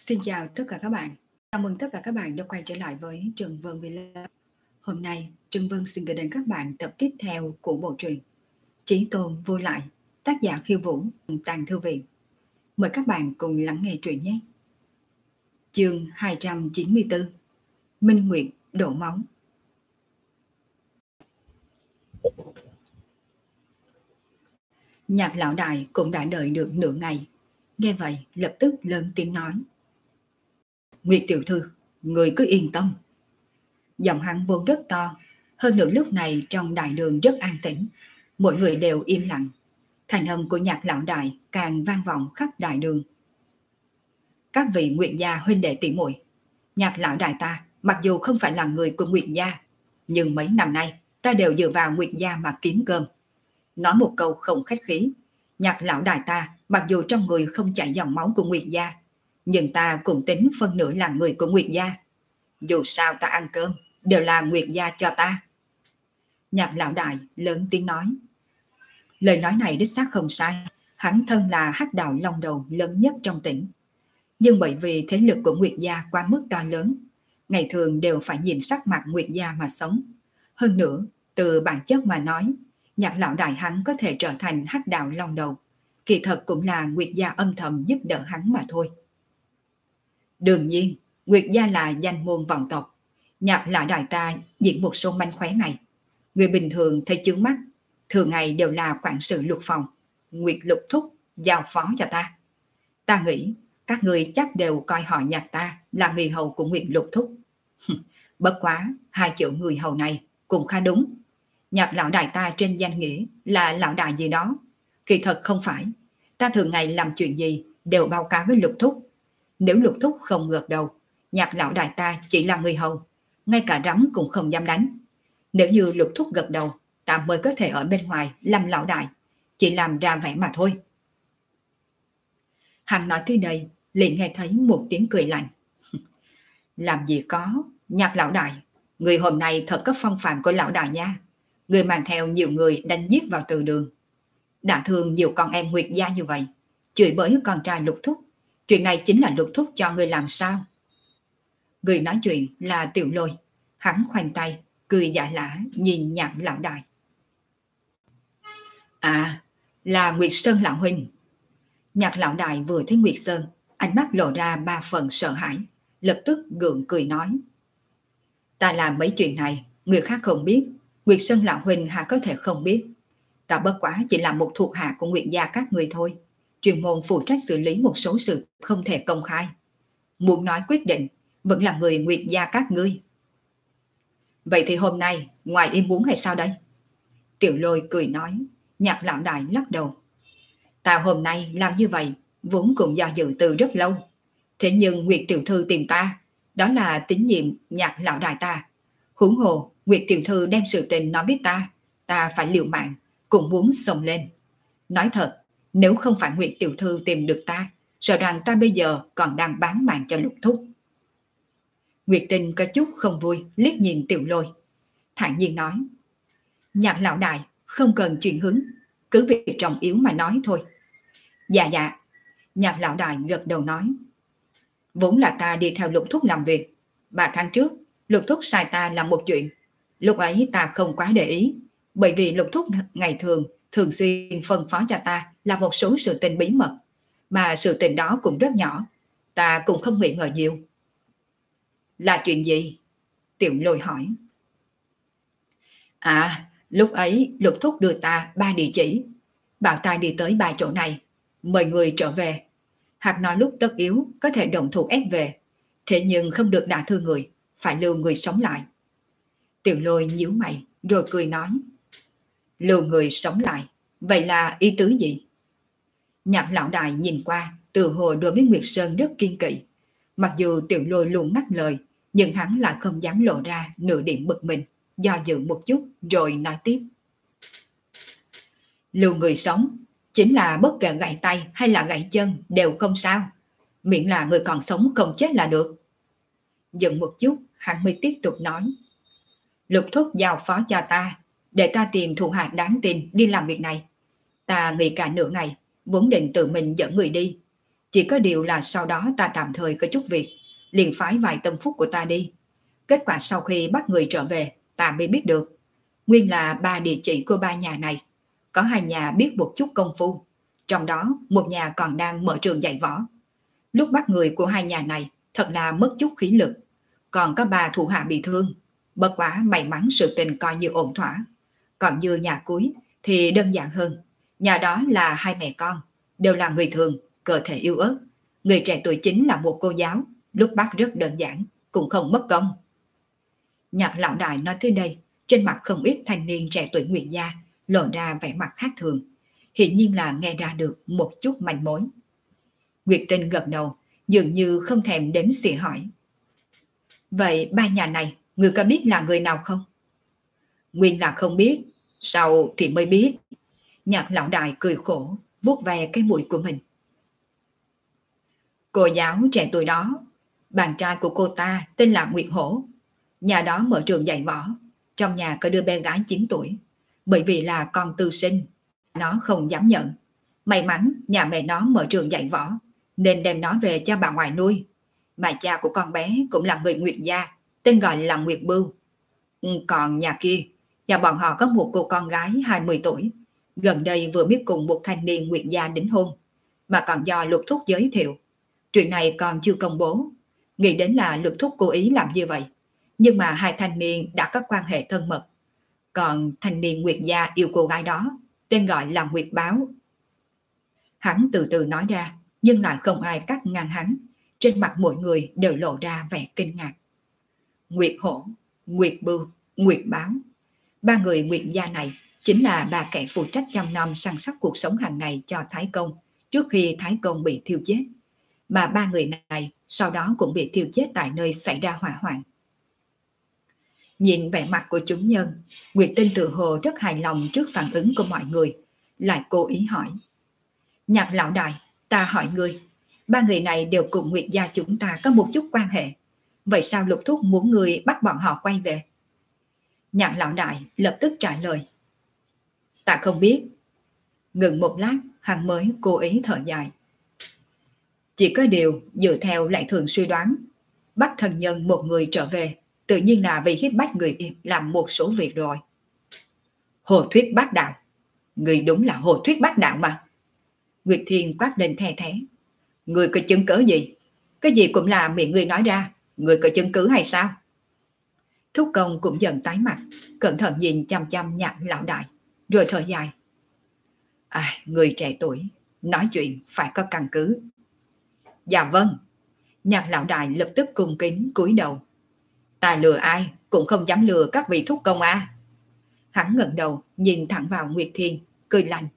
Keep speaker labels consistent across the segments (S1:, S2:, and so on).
S1: Xin chào tất cả các bạn. Chào mừng tất cả các bạn đã quay trở lại với Trần Vân Vlog. Hôm nay, Trần Vân xin gửi đến các bạn tập tiếp theo của bộ truyện Chí Tôn Vô Lại, tác giả Khiêu Vũ, Tàng Thư Viện. Mời các bạn cùng lắng nghe truyện nhé. Chương 294, Minh Nguyệt đổ máu. Nhạc lão đại cũng đã đợi được nửa ngày. Nghe vậy lập tức lớn tiếng nói: Nguyệt tiểu thư, người cứ yên tâm. Giọng hắn vốn rất to, hơn nữa lúc này trong đại đường rất an tĩnh, mọi người đều im lặng. Thành âm của nhạc lão đại càng vang vọng khắp đại đường. Các vị Nguyệt gia huynh đệ tỷ muội, nhạc lão đại ta mặc dù không phải là người của Nguyệt gia, nhưng mấy năm nay ta đều dựa vào Nguyệt gia mà kiếm cơm. Nói một câu không khách khí, nhạc lão đại ta mặc dù trong người không chảy dòng máu của Nguyệt gia, nhưng ta cũng tính phân nửa là người của Nguyệt gia. Dù sao ta ăn cơm đều là Nguyệt gia cho ta. Nhạc lão đại lớn tiếng nói. Lời nói này đích xác không sai, hắn thân là hắc đạo long đầu lớn nhất trong tỉnh. Nhưng bởi vì thế lực của Nguyệt gia quá mức to lớn, ngày thường đều phải nhìn sắc mặt Nguyệt gia mà sống. Hơn nữa, từ bản chất mà nói, nhạc lão đại hắn có thể trở thành hắc đạo long đầu, kỳ thật cũng là Nguyệt gia âm thầm giúp đỡ hắn mà thôi. Đương nhiên, Nguyệt gia là danh môn vọng tộc. Nhạc lão đại ta diễn một số manh khóe này, người bình thường thấy chướng mắt, thường ngày đều là quản sự Lục phòng, Nguyệt Lục thúc giao phó cho ta. Ta nghĩ các người chắc đều coi họ nhạc ta là người hầu của Nguyệt Lục thúc. Bất quá 2 chữ người hầu này cũng khá đúng. Nhạc lão đại ta trên danh nghĩa là lão đại gì đó, kỳ thật không phải. Ta thường ngày làm chuyện gì đều báo cáo với Lục thúc. Nếu Lục thúc không gật đầu, nhạc lão đại ta chỉ là người hầu, ngay cả rắm cũng không dám đánh. Nếu như Lục thúc gật đầu, ta mới có thể ở bên ngoài làm lão đại, chỉ làm ra vẻ mà thôi. Hắn nói tới đây, liền nghe thấy một tiếng cười lạnh. Làm gì có, nhạc lão đại, người hôm nay thật có phong phạm của lão đại nha. Người mang theo nhiều người đánh giết vào từ đường, đã thương nhiều con em Nguyệt gia như vậy, chửi bới con trai Lục thúc. Chuyện này chính là Lục thúc cho người làm sao? Người nói chuyện là Tiểu Lôi. Hắn khoanh tay, cười giả lả nhìn nhạc lão đại. À, là Nguyệt Sơn lão huynh. Nhạc lão đại vừa thấy Nguyệt Sơn, ánh mắt lộ ra 3 phần sợ hãi, lập tức gượng cười nói. Ta làm mấy chuyện này, người khác không biết, Nguyệt Sơn lão huynh há có thể không biết. Ta bất quá chỉ là một thuộc hạ của Nguyệt gia các người thôi, chuyên môn phụ trách xử lý một số sự không thể công khai. Muốn nói quyết định, vẫn là người Nguyệt gia các ngươi. Vậy thì hôm nay, ngoài ý muốn hay sao đây? Tiểu Lôi cười nói. Nhạc lão đại lắc đầu. Ta hôm nay làm như vậy, vốn cũng do dự từ rất lâu. Thế nhưng Nguyệt tiểu thư tìm ta, đó là tín nhiệm nhạc lão đại ta. Huống hồ, Nguyệt tiểu thư đem sự tình nói biết ta phải liều mạng, cũng muốn xông lên. Nói thật, nếu không phải Nguyệt tiểu thư tìm được ta, sợ rằng ta bây giờ còn đang bán mạng cho Lục thúc. Nguyệt Tinh có chút không vui liếc nhìn Tiểu Lôi, thản nhiên nói. Nhạc lão đại, không cần chuyển hướng, cứ việc trọng yếu mà nói thôi. Dạ. Nhạc lão đại gật đầu nói. Vốn là ta đi theo Lục thúc làm việc. 3 tháng trước, Lục thúc sai ta làm một chuyện. Lúc ấy ta không quá để ý, bởi vì Lục thúc ngày thường xuyên phân phó cho ta là một số sự tình bí mật, mà sự tình đó cũng rất nhỏ, ta cũng không nghĩ ngờ nhiều. Là chuyện gì? Tiểu Lôi hỏi. À, lúc ấy Lục thúc đưa ta 3 địa chỉ, bảo ta đi tới 3 chỗ này, mời người trở về. Hạc nói lúc tất yếu có thể động thủ ép về, thế nhưng không được đả thương người, phải lưu người sống lại. Tiểu Lôi nhíu mày rồi cười nói. Lưu người sống lại, vậy là ý tứ gì? Nhạc lão đại nhìn qua, từ hồ đối với Nguyệt Sơn rất kiên kỵ. Mặc dù Tiểu Lôi luôn ngắt lời, nhưng hắn lại không dám lộ ra nửa điểm bực mình, do dự một chút rồi nói tiếp. Lưu người sống chính là bất kể gãy tay hay là gãy chân đều không sao, miễn là người còn sống không chết là được. Dừng một chút, hắn mới tiếp tục nói. Lục thúc giao phó cho ta, để ta tìm thuộc hạ đáng tin đi làm việc này. Ta nghĩ cả nửa ngày, vốn định tự mình dẫn người đi, Chỉ có điều là sau đó ta tạm thời có chút việc, liền phái vài tâm phúc của ta đi. Kết quả sau khi bắt người trở về, ta mới biết được. Nguyên là 3 địa chỉ của 3 nhà này. Có 2 nhà biết một chút công phu. Trong đó, một nhà còn đang mở trường dạy võ. Lúc bắt người của 2 nhà này, thật là mất chút khí lực. Còn có 3 thủ hạ bị thương. Bất quá may mắn sự tình coi như ổn thỏa. Còn như nhà cuối thì đơn giản hơn. Nhà đó là 2 mẹ con, đều là người thường, cơ thể yếu ớt. Người trẻ tuổi chính là một cô giáo, lúc bắt rất đơn giản, cũng không mất công. Nhạc lão đại nói tới đây, trên mặt không ít thanh niên trẻ tuổi Nguyệt gia lộ ra vẻ mặt khác thường, hiển nhiên là nghe ra được một chút manh mối. Nguyệt Tinh gật đầu, dường như không thèm đếm xỉa hỏi. Vậy 3 nhà này, người có biết là người nào không? Nguyên là không biết, sau thì mới biết. Nhạc lão đại cười khổ, vuốt ve cái mũi của mình. Cô giáo trẻ tuổi đó, bạn trai của cô ta tên là Nguyệt Hổ. Nhà đó mở trường dạy võ, trong nhà có đứa bé gái 9 tuổi. Bởi vì là con tư sinh, nó không dám nhận. May mắn nhà mẹ nó mở trường dạy võ, nên đem nó về cho bà ngoại nuôi. Mà cha của con bé cũng là người Nguyệt gia, tên gọi là Nguyệt Bưu. Còn nhà kia, nhà bọn họ có một cô con gái 20 tuổi. Gần đây vừa biết cùng một thanh niên Nguyệt gia đính hôn, mà còn do Lục Thúc giới thiệu. Chuyện này còn chưa công bố. Nghĩ đến là Lục Thúc cố ý làm như vậy. Nhưng mà 2 thanh niên đã có quan hệ thân mật. Còn thanh niên Nguyệt gia yêu cô gái đó, tên gọi là Nguyệt Báo. Hắn từ từ nói ra, nhưng lại không ai cắt ngang hắn. Trên mặt mọi người đều lộ ra vẻ kinh ngạc. Nguyệt Hổ, Nguyệt Bưu, Nguyệt Báo. 3 người Nguyệt gia này chính là 3 kẻ phụ trách chăm nom săn sóc cuộc sống hàng ngày cho Thái Công trước khi Thái Công bị thiêu chết. Mà 3 người này sau đó cũng bị thiêu chết tại nơi xảy ra hỏa hoạn. Nhìn vẻ mặt của chúng nhân, Nguyệt Tinh tự hồ rất hài lòng trước phản ứng của mọi người, lại cố ý hỏi. Nhạc lão đại, ta hỏi ngươi, 3 người này đều cùng Nguyệt gia chúng ta có một chút quan hệ. Vậy sao Lục Thúc muốn ngươi bắt bọn họ quay về? Nhạc lão đại lập tức trả lời. Ta không biết. Ngừng một lát, hắn mới cố ý thở dài. Chỉ có điều dựa theo lệ thường suy đoán, bắt thân nhân một người trở về, tự nhiên là vì hiếp bách người kia làm một số việc rồi. Hồ thuyết bác đạo. Người đúng là hồ thuyết bác đạo mà. Nguyệt Thiên quát lên the thế. Người có chứng cứ gì? Cái gì cũng là miệng người nói ra. Người có chứng cứ hay sao? Thúc Công cũng dần tái mặt, cẩn thận nhìn chăm chăm Nhạc lão đại, rồi thở dài. Người trẻ tuổi, nói chuyện phải có căn cứ. Dạ vâng. Nhạc lão đại lập tức cung kính cúi đầu. Ta lừa ai cũng không dám lừa các vị thúc công a. Hắn ngẩng đầu nhìn thẳng vào Nguyệt Thiên, cười lạnh.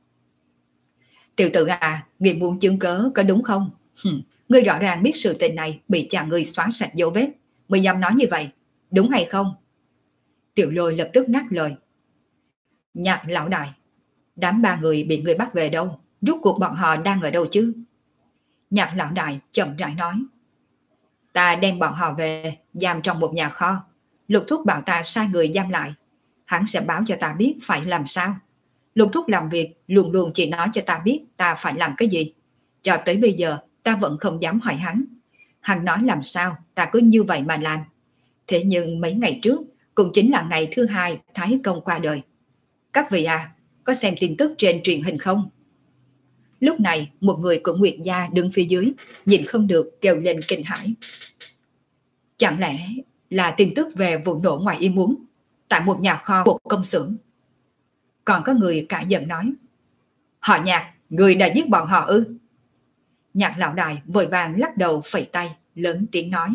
S1: Tiểu tử à, ngươi muốn chứng cớ có đúng không? Ngươi rõ ràng biết sự tình này bị cha ngươi xóa sạch dấu vết, mới dám nói như vậy, đúng hay không? Tiểu Lôi lập tức ngắt lời. Nhạc lão đại, đám 3 người bị ngươi bắt về đâu? Rốt cuộc bọn họ đang ở đâu chứ? Nhạc lão đại chậm rãi nói. Ta đem bọn họ về, giam trong một nhà kho. Lục Thúc bảo ta sai người giam lại. Hắn sẽ báo cho ta biết phải làm sao. Lục Thúc làm việc luôn luôn chỉ nói cho ta biết ta phải làm cái gì. Cho tới bây giờ ta vẫn không dám hỏi hắn. Hắn nói làm sao ta cứ như vậy mà làm. Thế nhưng mấy ngày trước cũng chính là ngày thứ 2 Thái Công qua đời. Các vị có xem tin tức trên truyền hình không? Lúc này một người của Nguyệt gia đứng phía dưới, nhìn không được kêu lên kinh hãi. Chẳng lẽ là tin tức về vụ nổ ngoài ý muốn tại một nhà kho bộ công xưởng? Còn có người cãi giận nói. Họ Nhạc, người đã giết bọn họ ư? Nhạc lão đại vội vàng lắc đầu phẩy tay, lớn tiếng nói.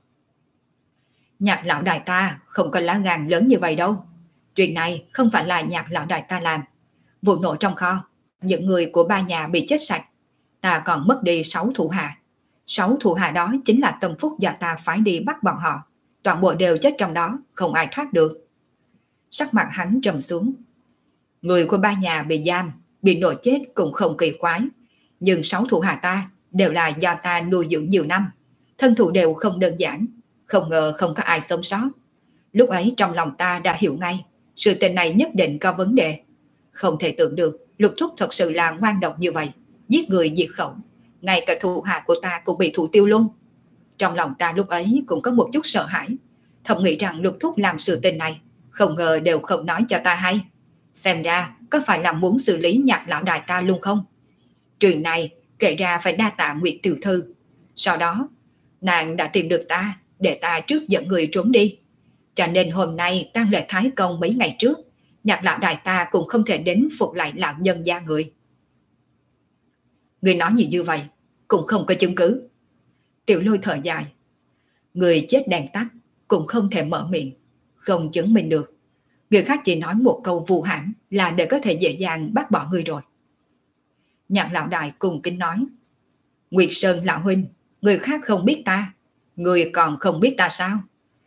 S1: Nhạc lão đại ta không có lá gan lớn như vậy đâu. Chuyện này không phải là Nhạc lão đại ta làm. Vụ nổ trong kho, những người của 3 nhà bị chết sạch. Ta còn mất đi 6 thủ hạ. 6 thủ hạ đó chính là tâm phúc do ta phái đi bắt bọn họ. Toàn bộ đều chết trong đó, không ai thoát được. Sắc mặt hắn trầm xuống. Người của 3 nhà bị giam, bị nổ chết cũng không kỳ quái. Nhưng 6 thủ hạ ta đều là do ta nuôi dưỡng nhiều năm. Thân thủ đều không đơn giản. Không ngờ không có ai sống sót. Lúc ấy trong lòng ta đã hiểu ngay, sự tình này nhất định có vấn đề. Không thể tưởng được Lục Thúc thật sự là ngoan độc như vậy, giết người diệt khẩu. ngay cả thủ hạ của ta cũng bị thủ tiêu luôn. Trong lòng ta lúc ấy cũng có một chút sợ hãi, thầm nghĩ rằng Lục thúc làm sự tình này, không ngờ đều không nói cho ta hay. Xem ra có phải là muốn xử lý Nhạc lão đại ta luôn không? Chuyện này kể ra phải đa tạ Nguyệt tiểu thư. Sau đó nàng đã tìm được ta, để ta trước dẫn người trốn đi. Cho nên hôm nay tang lễ Thái Công mấy ngày trước, Nhạc lão đại ta cũng không thể đến phục lại lão nhân gia người. Người nói gì như vậy, cũng không có chứng cứ. Tiểu Lôi thở dài. Người chết đèn tắt cũng không thể mở miệng, không chứng minh được. Người khác chỉ nói một câu vu hãm là để có thể dễ dàng bác bỏ người rồi. Nhạc lão đại cùng kính nói. Nguyệt Sơn lão huynh, người khác không biết ta, người còn không biết ta sao?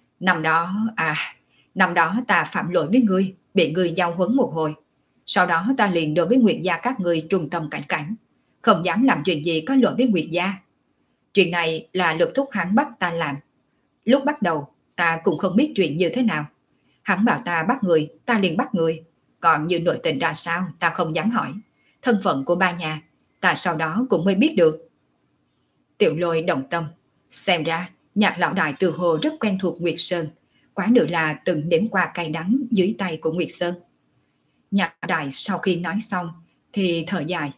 S1: Năm đó ta phạm lỗi với ngươi, bị ngươi giao huấn một hồi. Sau đó ta liền đối với Nguyệt gia các ngươi trung tâm cảnh cảnh, không dám làm chuyện gì có lỗi với Nguyệt gia. Chuyện này là Lục thúc hắn bắt ta làm. Lúc bắt đầu ta cũng không biết chuyện như thế nào. Hắn bảo ta bắt người, ta liền bắt người. Còn như nội tình ra sao ta không dám hỏi. Thân phận của ba nhà ta sau đó cũng mới biết được. Tiểu Lôi động tâm. Xem ra Nhạc lão đại từ hồ rất quen thuộc Nguyệt Sơn, quá nữa là từng nếm qua cay đắng dưới tay của Nguyệt Sơn. Nhạc đại sau khi nói xong thì thở dài.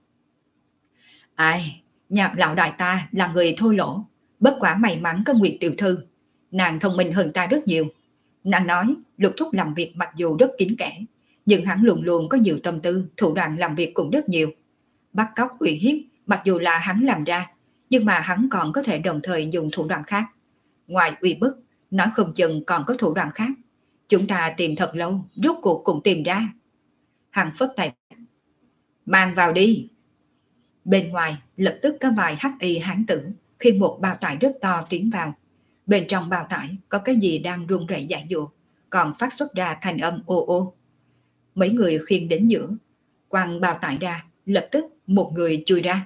S1: Nhạc lão đại ta là người thô lỗ, bất quả may mắn có Nguyệt tiểu thư. Nàng thông minh hơn ta rất nhiều. Nàng nói Lục thúc làm việc mặc dù rất kín kẽ, nhưng hắn luôn luôn có nhiều tâm tư, thủ đoạn làm việc cũng rất nhiều. Bắt cóc uy hiếp mặc dù là hắn làm ra, nhưng mà hắn còn có thể đồng thời dùng thủ đoạn khác. Ngoài uy bức, nói không chừng còn có thủ đoạn khác. Chúng ta tìm thật lâu, rốt cuộc cũng tìm ra. Hắn phất tay. Mang vào đi. Bên ngoài lập tức có vài hắc y hán tử khi một bao tải rất to tiến vào. Bên trong bao tải có cái gì đang rung rẩy dại dụa, còn phát xuất ra thành âm ô ô. Mấy người khiêng đến giữa, quăng bao tải ra, lập tức một người chui ra.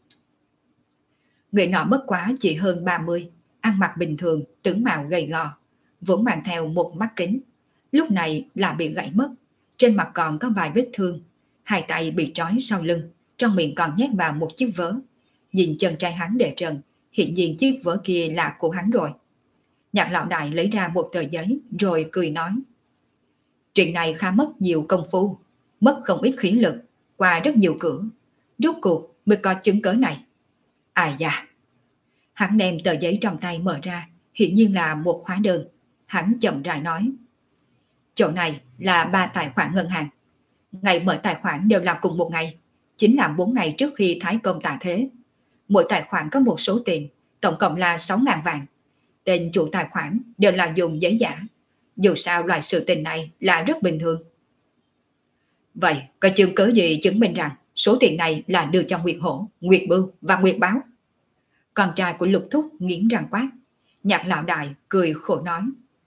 S1: Người nọ bất quá chỉ hơn 30, ăn mặc bình thường, tướng mạo gầy gò, vốn mang theo một mắt kính. Lúc này là bị gãy mất, trên mặt còn có vài vết thương, hai tay bị trói sau lưng, trong miệng còn nhét vào một chiếc vớ. Nhìn chân trai hắn để trần, hiện nhiên chiếc vớ kia là của hắn rồi. Nhạc lão đại lấy ra một tờ giấy rồi cười nói. Chuyện này khá mất nhiều công phu, mất không ít khí lực, qua rất nhiều cửa, rốt cuộc mới có chứng cớ này. Ai da. Hắn đem tờ giấy trong tay mở ra, hiển nhiên là một hóa đơn. Hắn chậm rãi nói. Chỗ này là 3 tài khoản ngân hàng. Ngày mở tài khoản đều là cùng một ngày, chính là 4 ngày trước khi Thái Công tạ thế. Mỗi tài khoản có một số tiền, tổng cộng là 6.000 vàng. Tên chủ tài khoản đều là dùng giấy giả. Dù sao loại sự tình này là rất bình thường. Vậy có chứng cứ gì chứng minh rằng số tiền này là đưa cho Nguyệt Hổ, Nguyệt Bưu và Nguyệt Báo? Con trai của Lục thúc nghiến răng quát. Nhạc lão đại cười khổ nói.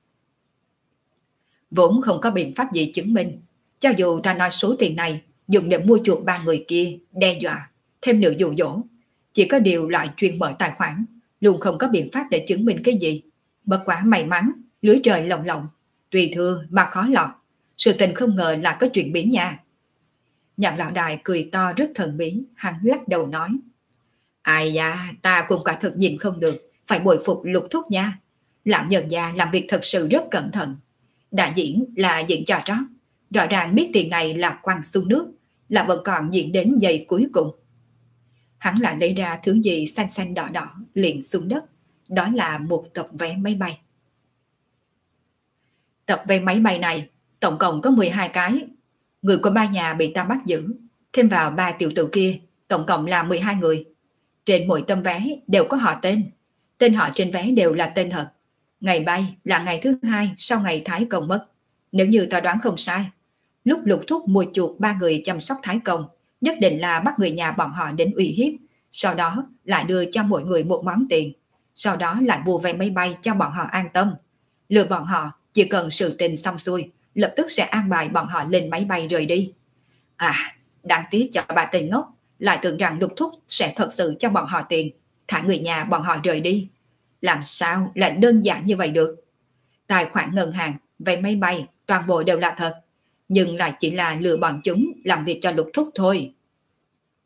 S1: Vốn không có biện pháp gì chứng minh. Cho dù ta nói số tiền này dùng để mua chuộc 3 người kia, đe dọa, thêm nữa dụ dỗ, chỉ có điều loại chuyên mở tài khoản, luôn không có biện pháp để chứng minh cái gì. Bất quá may mắn, lưới trời lồng lộng, tùy thưa mà khó lọt. Sự tình không ngờ là có chuyện biến nha. Nhạc lão đại cười to rất thần bí, hắn lắc đầu nói. Ai da, ta cũng quả thực nhìn không được, phải bồi phục Lục thúc nha. Lão nhân gia làm việc thật sự rất cẩn thận. Đã diễn là diễn trò trót, rõ ràng biết tiền này là quăng xuống nước, là vẫn còn diễn đến giây cuối cùng. Hắn lại lấy ra thứ gì xanh xanh đỏ đỏ liền xuống đất, đó là một tập vé máy bay. Tập vé máy bay này tổng cộng có 12 cái. Người của 3 nhà bị ta bắt giữ, thêm vào 3 tiểu tử kia, tổng cộng là 12 người. Trên mỗi tấm vé đều có họ tên. Tên họ trên vé đều là tên thật. Ngày bay là ngày thứ 2 sau ngày Thái Công mất. Nếu như ta đoán không sai, lúc Lục thúc mua chuộc 3 người chăm sóc Thái Công, nhất định là bắt người nhà bọn họ đến uy hiếp, sau đó lại đưa cho mỗi người một món tiền, sau đó lại mua vé máy bay cho bọn họ an tâm. Lừa bọn họ chỉ cần sự tình xong xuôi, lập tức sẽ an bài bọn họ lên máy bay rời đi. Đáng tiếc cho bà tên ngốc, lại tưởng rằng Lục thúc sẽ thật sự cho bọn họ tiền, thả người nhà bọn họ rời đi. Làm sao lại đơn giản như vậy được? Tài khoản ngân hàng, vé máy bay, toàn bộ đều là thật, nhưng lại chỉ là lừa bọn chúng làm việc cho Lục thúc thôi.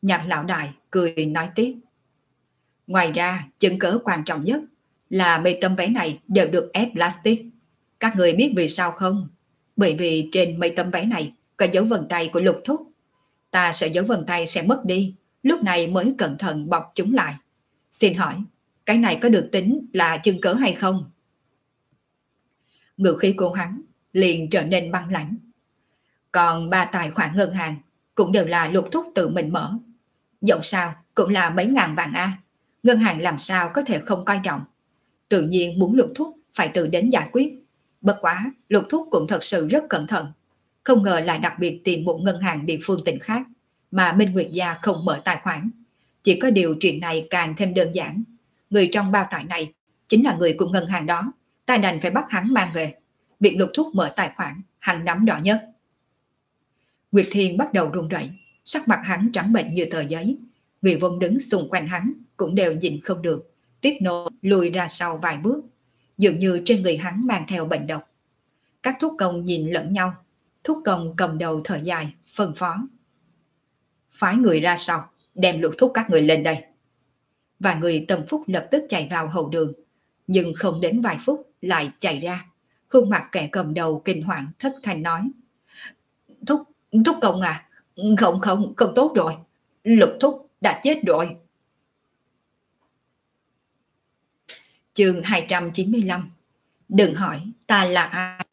S1: Nhạc lão đại cười nói tiếp. Ngoài ra, chứng cớ quan trọng nhất là mấy tấm vé này đều được ép plastic. Các người biết vì sao không? Bởi vì trên mấy tấm vé này có dấu vân tay của Lục Thúc. Ta sợ dấu vân tay sẽ mất đi, lúc này mới cẩn thận bọc chúng lại. Xin hỏi, cái này có được tính là chứng cớ hay không? Ngữ khí của hắn liền trở nên băng lãnh. Còn 3 tài khoản ngân hàng cũng đều là Lục Thúc tự mình mở. Dẫu sao cũng là mấy ngàn vạn A. Ngân hàng làm sao có thể không coi trọng. Tự nhiên muốn Lục Thúc phải tự đến giải quyết. Bất quá, Lục Thúc cũng thật sự rất cẩn thận. Không ngờ lại đặc biệt tìm một ngân hàng địa phương tỉnh khác mà Minh Nguyệt Gia không mở tài khoản. Chỉ có điều chuyện này càng thêm đơn giản. Người trong bao tải này chính là người của ngân hàng đó. Ta đành phải bắt hắn mang về. Việc Lục Thúc mở tài khoản, hắn nắm rõ nhất. Nguyệt Thiên bắt đầu run rẩy, sắc mặt hắn trắng bệch như tờ giấy. Người vốn đứng xung quanh hắn cũng đều nhìn không được, tiếp nối lùi ra sau vài bước, dường như trên người hắn mang theo bệnh độc. Các thúc công nhìn lẫn nhau, thúc công cầm đầu thở dài, phân phó. Phái người ra sau, đem Lục Thúc các người lên đây. Và người tâm phúc lập tức chạy vào hậu đường, nhưng không đến vài phút lại chạy ra. Khuôn mặt kẻ cầm đầu kinh hoàng thất thanh nói. Thúc công à, không tốt rồi. Lục Thúc đã chết rồi. Chương 295. Đừng hỏi ta là ai.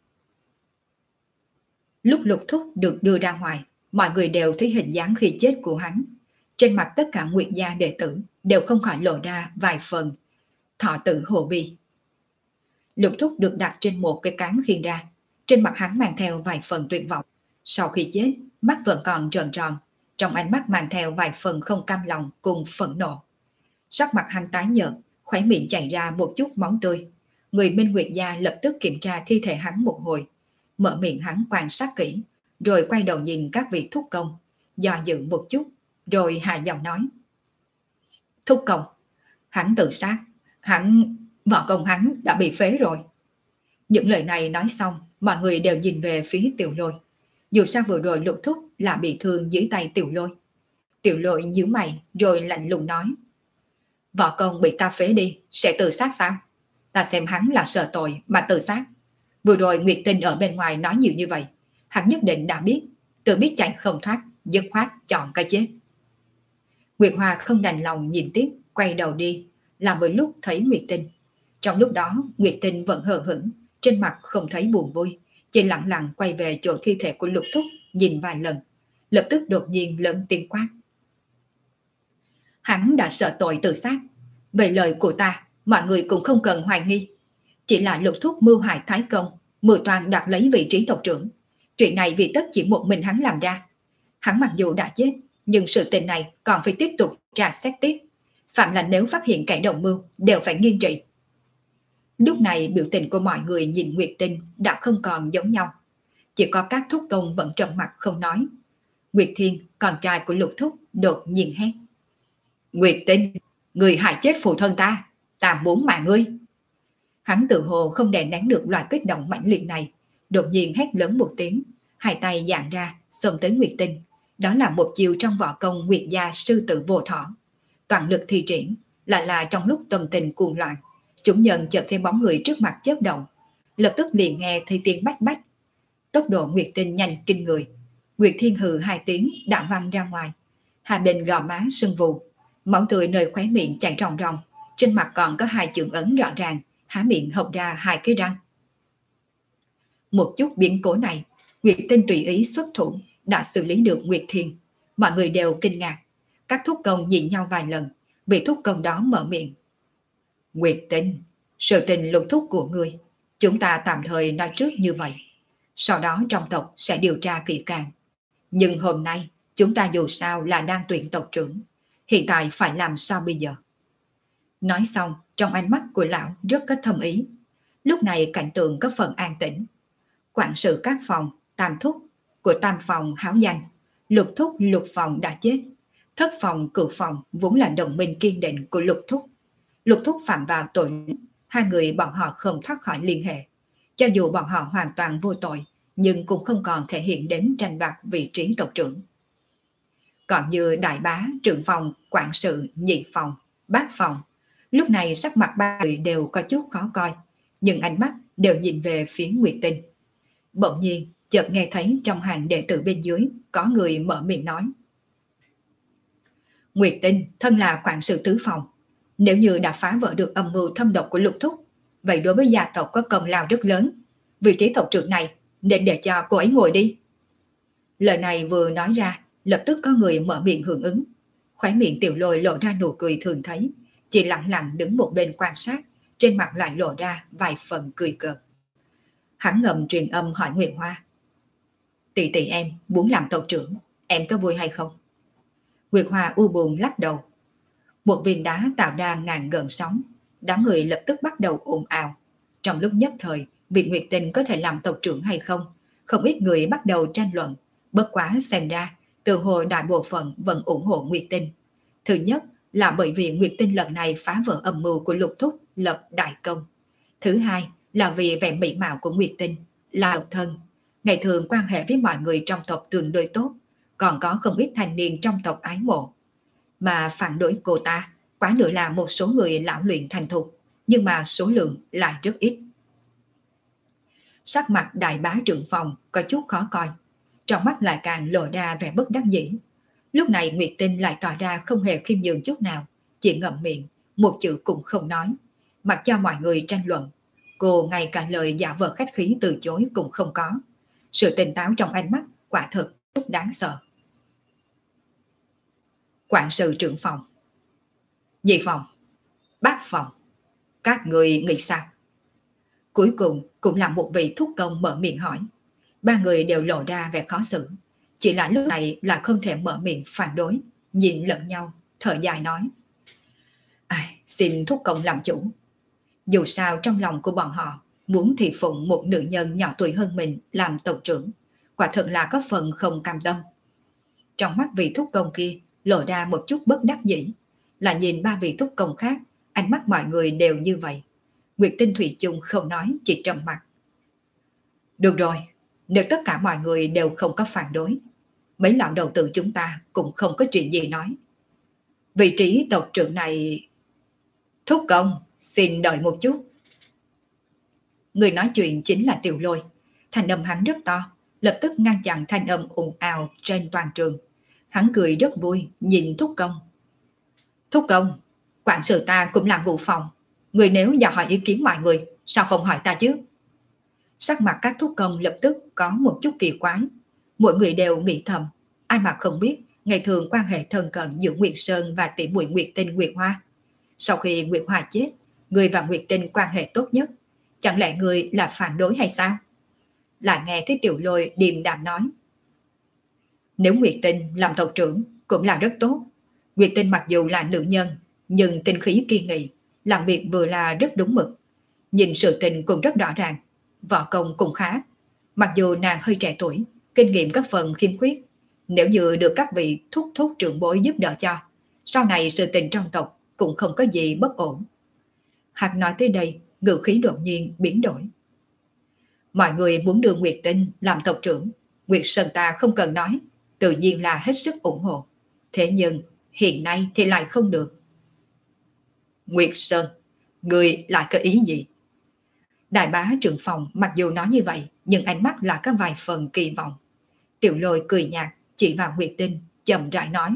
S1: Lúc Lục Thúc được đưa ra ngoài, mọi người đều thấy hình dáng khi chết của hắn. Trên mặt tất cả Nguyệt gia đệ tử đều không khỏi lộ ra vài phần thọ tử hồ bi. Lục Thúc được đặt trên một cái cán khiêng ra, trên mặt hắn mang theo vài phần tuyệt vọng. Sau khi chết, mắt vẫn còn tròn tròn, trong ánh mắt mang theo vài phần không cam lòng cùng phẫn nộ. Sắc mặt hắn tái nhợt, khóe miệng chảy ra một chút máu tươi. Người Minh Nguyệt gia lập tức kiểm tra thi thể hắn một hồi, mở miệng hắn quan sát kỹ, rồi quay đầu nhìn các vị thúc công, do dự một chút, rồi hạ giọng nói. Thúc công, hắn tự sát, võ công hắn đã bị phế rồi. Những lời này nói xong, mọi người đều nhìn về phía Tiểu Lôi. Dù sao vừa rồi Lục Thúc là bị thương dưới tay Tiểu Lôi. Tiểu Lôi nhíu mày rồi lạnh lùng nói. Võ công bị ta phế đi, sẽ tự sát sao? Ta xem hắn là sợ tội mà tự sát. Vừa rồi Nguyệt Tinh ở bên ngoài nói nhiều như vậy, hắn nhất định đã biết, tự biết chạy không thoát, dứt khoát chọn cái chết. Nguyệt Hoa không đành lòng nhìn tiếp, quay đầu đi, là bởi lúc thấy Nguyệt Tinh. Trong lúc đó, Nguyệt Tinh vẫn hờ hững, trên mặt không thấy buồn vui, chỉ lặng lặng quay về chỗ thi thể của Lục Thúc, nhìn vài lần, lập tức đột nhiên lớn tiếng quát. Hắn đã sợ tội tự sát. Về lời của ta, mọi người cũng không cần hoài nghi. Chỉ là Lục Thúc mưu hại Thái Công, mưu toàn đoạt lấy vị trí tộc trưởng. Chuyện này vì tất chỉ một mình hắn làm ra. Hắn mặc dù đã chết, nhưng sự tình này còn phải tiếp tục tra xét tiếp. Phạm là nếu phát hiện kẻ đồng mưu, đều phải nghiêm trị. Lúc này biểu tình của mọi người nhìn Nguyệt Tinh đã không còn giống nhau. Chỉ có các thúc công vẫn trầm mặt không nói. Nguyệt Thiên, con trai của Lục Thúc, đột nhiên hét. Nguyệt Tinh, người hại chết phụ thân ta muốn mạng ngươi. Hắn tự hồ không đè nén được loại kích động mãnh liệt này, đột nhiên hét lớn một tiếng, hai tay dạn ra, xông tới Nguyệt Tinh. Đó là một chiều trong võ công Nguyệt gia sư tử vô thọ. Toàn lực thi triển, là trong lúc tâm tình cuồng loạn, chủ nhân chợt thấy bóng người trước mặt chớp động, lập tức liền nghe thấy tiếng bách bách. Tốc độ Nguyệt Tinh nhanh kinh người. Nguyệt Thiên hừ hai tiếng đã văng ra ngoài, hai bên gò má sưng vù, máu tươi nơi khóe miệng chảy ròng ròng, trên mặt còn có hai chưởng ấn rõ ràng, há miệng hộc ra hai cái răng. Một chút biến cố này, Nguyệt Tinh tùy ý xuất thủ đã xử lý được Nguyệt Thiên. Mọi người đều kinh ngạc, các thúc công nhìn nhau vài lần, vị thúc công đó mở miệng. Nguyệt Tinh, sự tình Lục Thúc của ngươi, chúng ta tạm thời nói trước như vậy. Sau đó trong tộc sẽ điều tra kỹ càng. Nhưng hôm nay, chúng ta dù sao là đang tuyển tộc trưởng. Hiện tại phải làm sao bây giờ? Nói xong, trong ánh mắt của lão rất có thâm ý. Lúc này cảnh tượng có phần an tĩnh. Quản sự các phòng, tam thúc của tam phòng háo danh, Lục Thúc Lục phòng đã chết. Thất phòng cửu phòng vốn là đồng minh kiên định của Lục Thúc. Lục Thúc phạm vào tội, hai người bọn họ không thoát khỏi liên hệ. Cho dù bọn họ hoàn toàn vô tội, nhưng cũng không còn thể hiện đến tranh đoạt vị trí tộc trưởng. còn như đại bá, trưởng phòng, quản sự, nhị phòng, bát phòng. Lúc này sắc mặt ba người đều có chút khó coi, nhưng ánh mắt đều nhìn về phía Nguyệt Tinh. Bỗng nhiên, chợt nghe thấy trong hàng đệ tử bên dưới có người mở miệng nói. Nguyệt Tinh thân là quản sự tứ phòng, nếu như đã phá vỡ được âm mưu thâm độc của Lục Thúc, vậy đối với gia tộc có công lao rất lớn. Vị trí tộc trưởng này nên để cho cô ấy ngồi đi. Lời này vừa nói ra, lập tức có người mở miệng hưởng ứng. Khóe miệng Tiểu Lôi lộ ra nụ cười thường thấy, chỉ lặng lặng đứng một bên quan sát, trên mặt lại lộ ra vài phần cười cợt. Hắn ngầm truyền âm hỏi Nguyệt Hoa. Tỷ tỷ em muốn làm tộc trưởng, em có vui hay không? Nguyệt Hoa u buồn lắc đầu. Một viên đá tạo ra ngàn gợn sóng, đám người lập tức bắt đầu ồn ào. Trong lúc nhất thời, việc Nguyệt Tinh có thể làm tộc trưởng hay không, không ít người bắt đầu tranh luận. Bất quá xem ra, từ hồi đại bộ phận vẫn ủng hộ Nguyệt Tinh. Thứ nhất là bởi vì Nguyệt Tinh lần này phá vỡ âm mưu của Lục Thúc, lập đại công. Thứ hai là vì vẻ mỹ mạo của Nguyệt Tinh, là độc thân. Ngày thường quan hệ với mọi người trong tộc tương đối tốt, còn có không ít thanh niên trong tộc ái mộ. Mà phản đối cô ta, quá nữa là một số người lão luyện thành thục, nhưng mà số lượng lại rất ít. Sắc mặt đại bá trưởng phòng có chút khó coi, trong mắt lại càng lộ ra vẻ bất đắc dĩ. Lúc này Nguyệt Tinh lại tỏ ra không hề khiêm nhường chút nào, chỉ ngậm miệng, một chữ cũng không nói. Mặc cho mọi người tranh luận, cô ngay cả lời giả vờ khách khí từ chối cũng không có. Sự tỉnh táo trong ánh mắt quả thực rất đáng sợ. Quản sự trưởng phòng, nhị phòng, bát phòng, các người nghĩ sao? Cuối cùng cũng là một vị thúc công mở miệng hỏi. Ba người đều lộ ra vẻ khó xử, chỉ là lúc này là không thể mở miệng phản đối, nhìn lẫn nhau, thở dài nói. Xin thúc công làm chủ. Dù sao trong lòng của bọn họ, muốn thị phụng một nữ nhân nhỏ tuổi hơn mình làm tộc trưởng, quả thật là có phần không cam tâm. Trong mắt vị thúc công kia lộ ra một chút bất đắc dĩ, là nhìn ba vị thúc công khác, ánh mắt mọi người đều như vậy. Nguyệt Tinh thủy chung không nói, chỉ trầm mặt. Được rồi, nếu tất cả mọi người đều không có phản đối, mấy lão đầu tử chúng ta cũng không có chuyện gì nói. Vị trí tộc trưởng này... Thúc công, xin đợi một chút. Người nói chuyện chính là Tiểu Lôi. Thanh âm hắn rất to, lập tức ngăn chặn thanh âm ồn ào trên toàn trường. Hắn cười rất vui, nhìn thúc công. Thúc công, quản sự ta cũng là ngụ phòng. Người nếu dò hỏi ý kiến mọi người, sao không hỏi ta chứ? Sắc mặt các thúc công lập tức có một chút kỳ quái. Mỗi người đều nghĩ thầm, ai mà không biết ngày thường quan hệ thân cận giữa Nguyệt Sơn và tỷ muội Nguyệt Tinh Nguyệt Hoa. Sau khi Nguyệt Hoa chết, người và Nguyệt Tinh quan hệ tốt nhất, chẳng lẽ người là phản đối hay sao? Lại nghe thấy Tiểu Lôi điềm đạm nói. Nếu Nguyệt Tinh làm tộc trưởng cũng là rất tốt. Nguyệt Tinh mặc dù là nữ nhân, nhưng tinh khí kiên nghị, làm việc vừa là rất đúng mực. Nhìn sự tình cũng rất rõ ràng, võ công cũng khá. Mặc dù nàng hơi trẻ tuổi, kinh nghiệm có phần khiêm khuyết, nếu như được các vị thúc thúc trưởng bối giúp đỡ cho, sau này sự tình trong tộc cũng không có gì bất ổn. Hạc nói tới đây, ngữ khí đột nhiên biến đổi. Mọi người muốn đưa Nguyệt Tinh làm tộc trưởng, Nguyệt Sơn ta không cần nói, tự nhiên là hết sức ủng hộ. Thế nhưng hiện nay thì lại không được. Nguyệt Sơn, người lại có ý gì? Đại bá trưởng phòng mặc dù nói như vậy, nhưng ánh mắt là có vài phần kỳ vọng. Tiểu Lôi cười nhạt, chỉ vào Nguyệt Tinh, chậm rãi nói.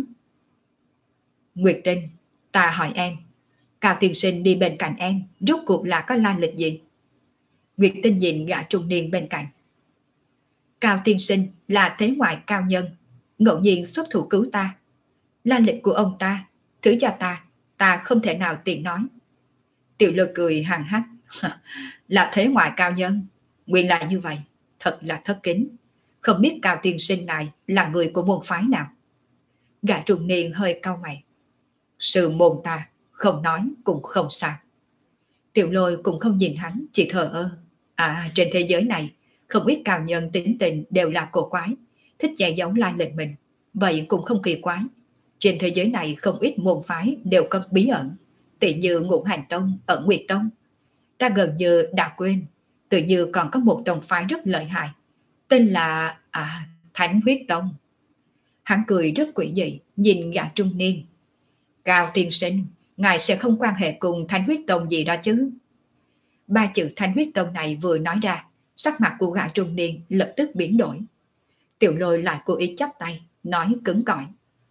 S1: Nguyệt Tinh, ta hỏi em, Cao tiên sinh đi bên cạnh em, rốt cuộc là có lai lịch gì? Nguyệt Tinh nhìn gã trung niên bên cạnh. Cao tiên sinh là thế ngoại cao nhân, ngẫu nhiên xuất thủ cứu ta. Lai lịch của ông ta, thứ cho ta không thể nào tiện nói. Tiểu Lôi cười hằng hắc. Là thế ngoại cao nhân, nguyên là như vậy, thật là thất kính. Không biết Cao tiên sinh ngài là người của môn phái nào? Gã trung niên hơi cau mày. Sự môn ta không nói cũng không sao. Tiểu Lôi cũng không nhìn hắn, chỉ thờ ơ. Trên thế giới này, không ít cao nhân tính tình đều là cổ quái, thích che giấu lai lịch mình. Vậy cũng không kỳ quái. Trên thế giới này không ít môn phái đều có bí ẩn, tỷ như Ngũ Hành Tông ở Nguyệt Tông. Ta gần như đã quên, tự như còn có một tông phái rất lợi hại, tên là Thánh Huyết Tông. Hắn cười rất quỷ dị, nhìn gã trung niên. Cao tiên sinh, ngài sẽ không quan hệ cùng Thanh Huyết Tông gì đó chứ? Ba chữ Thanh Huyết Tông này vừa nói ra, sắc mặt của gã trung niên lập tức biến đổi. Tiểu Lôi lại cố ý chắp tay, nói cứng cỏi.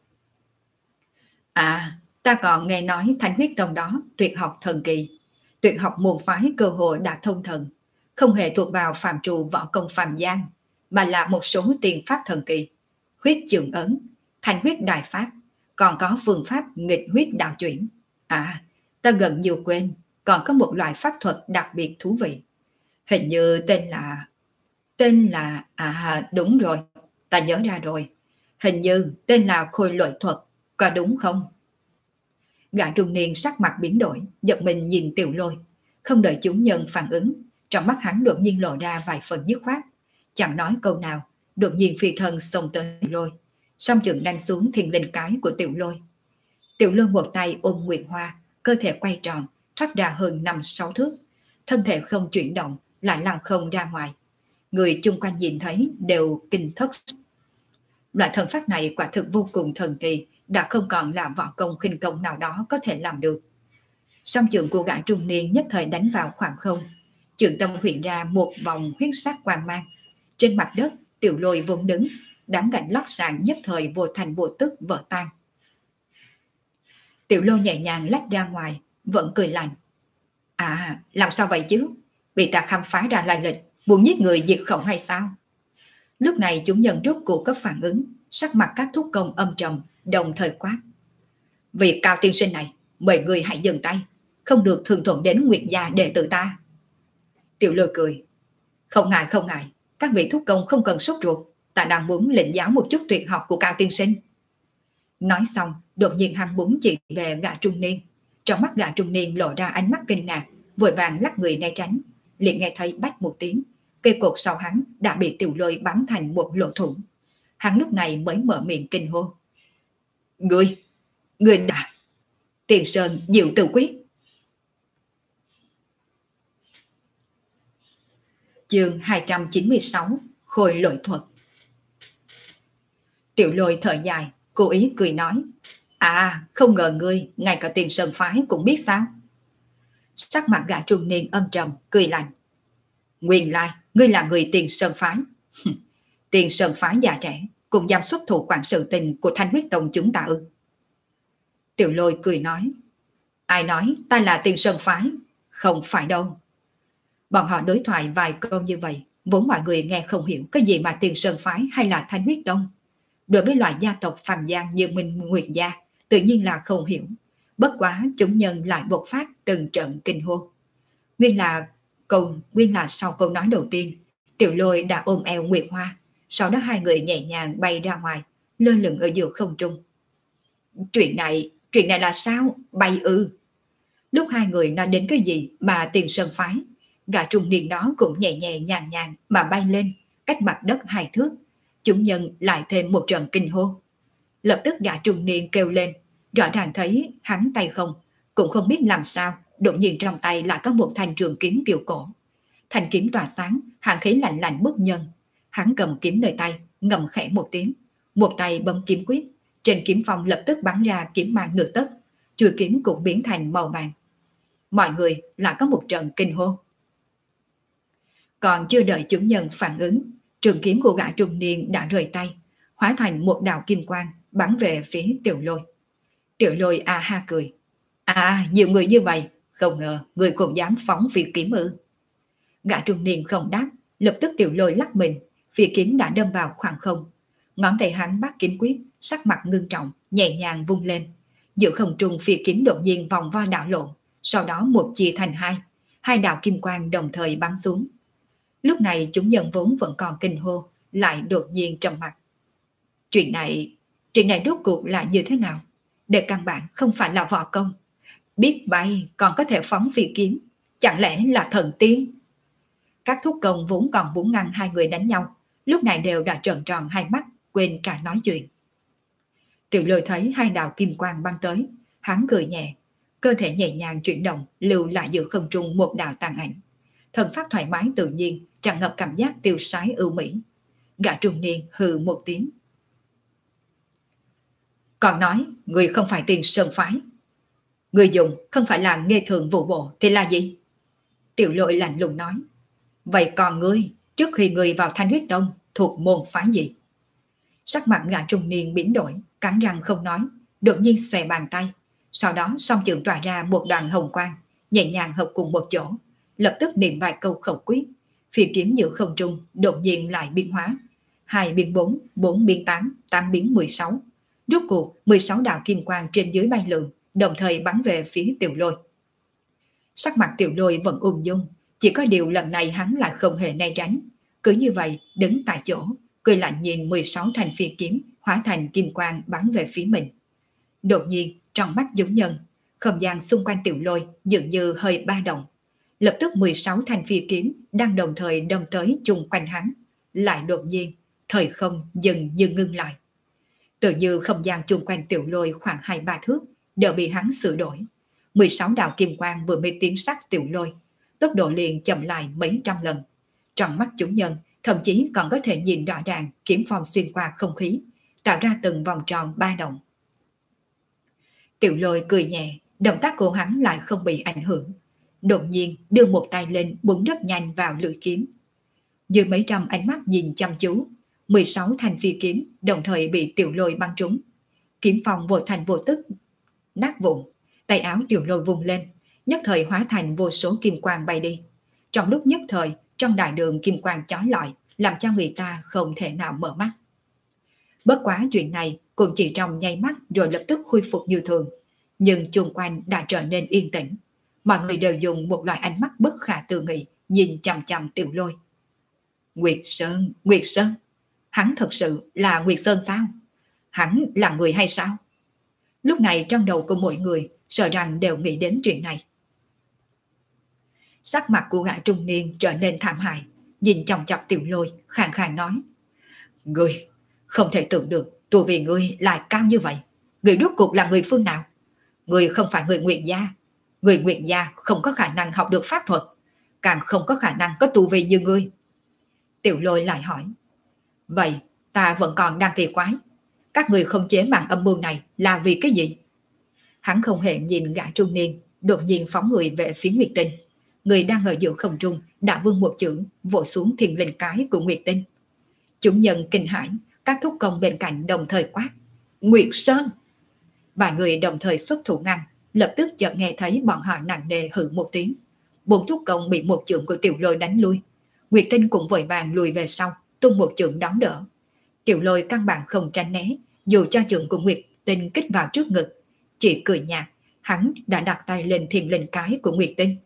S1: À, ta còn nghe nói Thanh Huyết Tông đó tuyệt học thần kỳ, tuyệt học môn phái cơ hội đạt thông thần, không hề thuộc vào phạm trù võ công phàm gian, mà là một số tiền pháp thần kỳ, huyết trường ấn, thanh huyết đại pháp, còn có phương pháp nghịch huyết đạo chuyển. À, ta gần như quên, còn có một loại pháp thuật đặc biệt thú vị. Hình như đúng rồi, ta nhớ ra rồi. Hình như tên là khôi lỗi thuật, có đúng không? Gã trung niên sắc mặt biến đổi, giật mình nhìn Tiểu Lôi, không đợi chúng nhân phản ứng, trong mắt hắn đột nhiên lộ ra vài phần dứt khoát, chẳng nói câu nào, đột nhiên phi thân xông tới Tiểu Lôi, song chưởng đánh xuống thiên linh cái của Tiểu Lôi. Tiểu Lôi một tay ôm Nguyệt Hoa, cơ thể quay tròn, thoát ra hơn 5-6 thước, thân thể không chuyển động, lại lăn không ra ngoài. Người chung quanh nhìn thấy đều kinh thất. Loại thần pháp này quả thực vô cùng thần kỳ, đã không còn là võ công khinh công nào đó có thể làm được. Song chưởng của gã trung niên nhất thời đánh vào khoảng không, chưởng tâm hiện ra một vòng huyết sắc quang mang. Trên mặt đất, Tiểu Lôi vốn đứng, đám gạch lót sàn nhất thời vô thành vô tức vỡ tan. Tiểu Lôi nhẹ nhàng lách ra ngoài, vẫn cười lạnh. À, làm sao vậy chứ? Bị ta khám phá ra lai lịch, muốn giết người diệt khẩu hay sao? Lúc này chúng nhân rốt cuộc có phản ứng, sắc mặt các thúc công âm trầm, đồng thời quát. Vì Cao tiên sinh này, mời người hãy dừng tay, không được thường thuận đến Nguyệt gia đệ tử ta. Tiểu Lôi cười. Không ngại, các vị thúc công không cần sốt ruột, ta đang muốn lĩnh giáo một chút tuyệt học của Cao tiên sinh. Nói xong, đột nhiên hắn búng chỉ về gã trung niên. Trong mắt gã trung niên lộ ra ánh mắt kinh ngạc, vội vàng lắc người né tránh, liền nghe thấy bách một tiếng, cây cột sau hắn đã bị Tiểu Lôi bắn thành một lỗ thủng. Hắn lúc này mới mở miệng kinh hô. Người đã... Tiền Sơn diệu tự quyết. Chương 296, Khôi lỗi thuật. Tiểu Lôi thở dài, cố ý cười nói. À, không ngờ ngươi, ngay cả Tiền Sơn phái cũng biết sao? Sắc mặt gã trung niên âm trầm, cười lạnh. Nguyên lai, ngươi là người Tiền Sơn phái. Tiền Sơn phái già trẻ, cũng dám xuất thủ quản sự tình của Thanh Huyết Tông chúng ta ư? Tiểu Lôi cười nói. Ai nói ta là Tiền Sơn phái? Không phải đâu. Bọn họ đối thoại vài câu như vậy, vốn mọi người nghe không hiểu cái gì mà Tiền Sơn phái hay là Thanh Huyết Tông. Đối với loại gia tộc phàm gian như Minh Nguyệt gia, tự nhiên là không hiểu. Bất quá chúng nhân lại bộc phát từng trận kinh hô. Nguyên là sau câu nói đầu tiên, Tiểu Lôi đã ôm eo Nguyệt Hoa, sau đó hai người nhẹ nhàng bay ra ngoài, lơ lửng ở giữa không trung. Chuyện này là sao? Bay ư? Lúc hai người nói đến cái gì mà Tiền Sơn phái, gã trung niên đó cũng nhẹ nhẹ nhàng nhàng mà bay lên, cách mặt đất 2 thước. Chúng nhân lại thêm một trận kinh hô. Lập tức gã trung niên kêu lên, rõ ràng thấy hắn tay không, cũng không biết làm sao, đột nhiên trong tay lại có một thanh trường kiếm kiểu cổ. Thanh kiếm tỏa sáng, hàn khí lạnh lạnh bức nhân. Hắn cầm kiếm nơi tay, ngầm khẽ một tiếng, một tay bấm kiếm quyết, trên kiếm phong lập tức bắn ra kiếm mang nửa tấc, chuôi kiếm cũng biến thành màu vàng. Mọi người lại có một trận kinh hô. Còn chưa đợi chúng nhân phản ứng, trường kiếm của gã trung niên đã rời tay, hóa thành một đạo kim quang bắn về phía Tiểu Lôi. Tiểu Lôi a ha cười. À, nhiều người như vậy, không ngờ người cũng dám phóng phi kiếm ư? Gã trung niên không đáp, lập tức Tiểu Lôi lắc mình, phi kiếm đã đâm vào khoảng không. Ngón tay hắn bắt kiếm quyết, sắc mặt ngưng trọng, nhẹ nhàng vung lên. Giữa không trung phi kiếm đột nhiên vòng vo đảo lộn, sau đó một chia thành hai đạo kim quang đồng thời bắn xuống. Lúc này chúng nhân vốn vẫn còn kinh hô, lại đột nhiên trầm mặc. Chuyện này rốt cuộc là như thế nào? Để căn bản không phải là võ công. Biết bay còn có thể phóng phi kiếm, chẳng lẽ là thần tiên? Các thúc công vốn còn muốn ngăn hai người đánh nhau, lúc này đều đã trợn tròn hai mắt, quên cả nói chuyện. Tiểu Lôi thấy hai đạo kim quang băng tới, hắn cười nhẹ, cơ thể nhẹ nhàng chuyển động, lưu lại giữa không trung một đạo tàn ảnh. Thần pháp thoải mái tự nhiên, tràn ngập cảm giác tiêu sái ưu mỹ. Gã trung niên hừ một tiếng. Còn nói người không phải Tiền Sơn phái. Người dùng không phải là Nghê Thường Vũ Bộ thì là gì? Tiểu Lôi lạnh lùng nói. Vậy còn ngươi, trước khi ngươi vào Thanh Huyết Tông thuộc môn phái gì? Sắc mặt gã trung niên biến đổi, cắn răng không nói, đột nhiên xòe bàn tay. Sau đó song trường tỏa ra một đoàn hồng quang, nhẹ nhàng hợp cùng một chỗ, lập tức niệm vài câu khẩu quyết. Phi kiếm giữa không trung đột nhiên lại biến hóa. 2 biến 4, 4 biến 8, 8 biến 16. Rốt cuộc 16 đạo kim quang trên dưới bay lượn, đồng thời bắn về phía Tiểu Lôi. Sắc mặt Tiểu Lôi vẫn ung dung, chỉ có điều lần này hắn lại không hề né tránh. Cứ như vậy đứng tại chỗ, cười lạnh nhìn 16 thanh phi kiếm hóa thành kim quang bắn về phía mình. Đột nhiên trong mắt dũng nhân, không gian xung quanh Tiểu Lôi dường như hơi ba động. Lập tức 16 thanh phi kiếm đang đồng thời đâm tới chung quanh hắn, lại đột nhiên thời không dần như ngưng lại. Tự như không gian chung quanh Tiểu Lôi khoảng 2-3 thước đều bị hắn sửa đổi. 16 đạo kim quang vừa mới tiến sát Tiểu Lôi, tốc độ liền chậm lại mấy trăm lần. Trong mắt chúng nhân thậm chí còn có thể nhìn rõ ràng kiếm phong xuyên qua không khí, tạo ra từng vòng tròn ba động. Tiểu Lôi cười nhẹ, động tác của hắn lại không bị ảnh hưởng. Đột nhiên đưa một tay lên búng rất nhanh vào lưỡi kiếm. Dưới mấy trăm ánh mắt nhìn chăm chú, 16 thanh phi kiếm đồng thời bị Tiểu Lôi bắn trúng. Kiếm phong vô thành vô tức nát vụn, tay áo Tiểu Lôi vùng lên, nhất thời hóa thành vô số kim quang bay đi. Trong lúc nhất thời, trong đại đường kim quang chói lọi, làm cho người ta không thể nào mở mắt. Bất quá chuyện này cũng chỉ trong nháy mắt rồi lập tức khôi phục như thường, nhưng chung quanh đã trở nên yên tĩnh. Mọi người đều dùng một loại ánh mắt bất khả tư nghị nhìn chằm chằm Tiểu Lôi. Nguyệt Sơn, Nguyệt Sơn, hắn thật sự là Nguyệt Sơn sao? Hắn là người hay sao? Lúc này trong đầu của mọi người sợ rằng đều nghĩ đến chuyện này. Sắc mặt của gã trung niên trở nên thảm hại, nhìn chòng chọc Tiểu Lôi, khàn khàn nói. Ngươi, không thể tưởng được tu vi ngươi lại cao như vậy. Ngươi rốt cuộc là người phương nào? Ngươi không phải người Nguyệt gia. Người Nguyệt gia không có khả năng học được pháp thuật, càng không có khả năng có tu vi như ngươi. Tiểu Lôi lại hỏi. Vậy ta vẫn còn đang kỳ quái, các người không chế màn âm mưu này là vì cái gì? Hắn không hề nhìn gã trung niên, đột nhiên phóng người về phía Nguyệt Tinh. Người đang ở giữa không trung đã vươn một chưởng vỗ xuống thiên linh cái của Nguyệt Tinh. Chúng nhân kinh hãi, các thúc công bên cạnh đồng thời quát. Nguyệt Sơn! Vài người đồng thời xuất thủ ngăn, lập tức chợt nghe thấy bọn họ nặng nề hừ một tiếng. 4 thúc công bị một chưởng của Tiểu Lôi đánh lui. Nguyệt Tinh cũng vội vàng lùi về sau, tung một chưởng đón đỡ. Tiểu Lôi căn bản không tránh né, dù cho chưởng của Nguyệt Tinh kích vào trước ngực, chỉ cười nhạt, hắn đã đặt tay lên thiên linh cái của Nguyệt Tinh.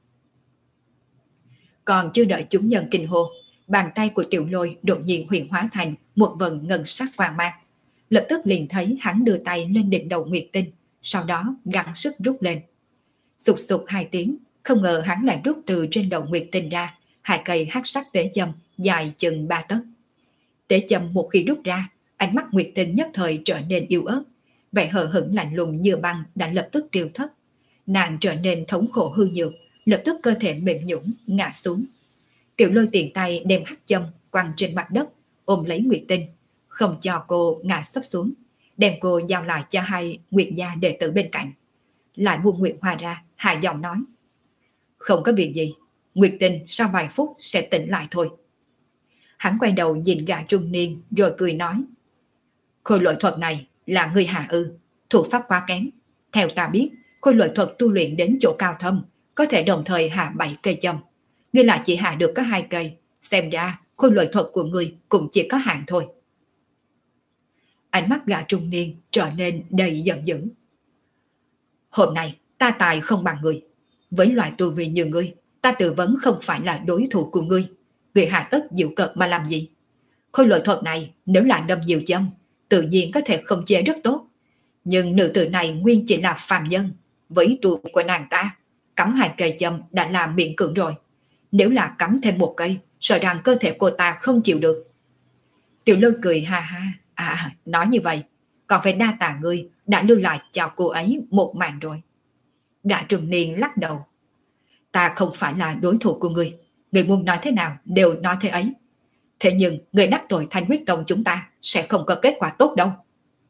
S1: Còn chưa đợi chúng nhân kinh hô, bàn tay của Tiểu Lôi đột nhiên huyền hóa thành một vần ngân sắc quang mang. Lập tức liền thấy hắn đưa tay lên đỉnh đầu Nguyệt Tinh, sau đó gắng sức rút lên. Sụp sụp 2 tiếng, không ngờ hắn lại rút từ trên đầu Nguyệt Tinh ra 2 cây hắc sắc tế châm dài chừng 3 tấc. Tế châm một khi rút ra, ánh mắt Nguyệt Tinh nhất thời trở nên yếu ớt, vẻ hờ hững lạnh lùng như băng đã lập tức tiêu thất. Nàng trở nên thống khổ hư nhược, lập tức cơ thể mềm nhũn ngã xuống. Tiểu Lôi tiện tay đem hắc châm quăng trên mặt đất, ôm lấy Nguyệt Tinh, không cho cô ngã sấp xuống, đem cô giao lại cho 2 Nguyệt gia đệ tử bên cạnh. Lại buông Nguyệt Hoa ra, hạ giọng nói. Không có việc gì, Nguyệt Tinh sau vài phút sẽ tỉnh lại thôi. Hắn quay đầu nhìn gã trung niên rồi cười nói. Khôi lỗi thuật này là người hạ ư, thủ pháp quá kém. Theo ta biết, khôi lỗi thuật tu luyện đến chỗ cao thâm, có thể đồng thời hạ 7 cây châm. Ngươi lại chỉ hạ được có 2 cây, xem ra khôi lỗi thuật của ngươi cũng chỉ có hạn thôi. Ánh mắt gã trung niên trở nên đầy giận dữ. Hôm nay ta tài không bằng người. Với loại tu vi như ngươi, ta tự vấn không phải là đối thủ của ngươi. Ngươi hạ tất dịu cợt mà làm gì? Khôi lỗi thuật này nếu là đâm nhiều châm, tự nhiên có thể khống chế rất tốt. Nhưng nữ tử này nguyên chỉ là phàm nhân. Với tu của nàng ta, cắm 2 cây châm đã là miễn cưỡng rồi. Nếu là cắm thêm 1 cây, sợ rằng cơ thể cô ta không chịu được. Tiểu Lôi cười ha ha. Nói như vậy, còn phải đa tạ ngươi đã lưu lại cho cô ấy một mạng rồi. Gã trung niên lắc đầu. Ta không phải là đối thủ của ngươi. Ngươi muốn nói thế nào đều nói thế ấy. Thế nhưng người đắc tội Thanh Huyết Tông chúng ta sẽ không có kết quả tốt đâu.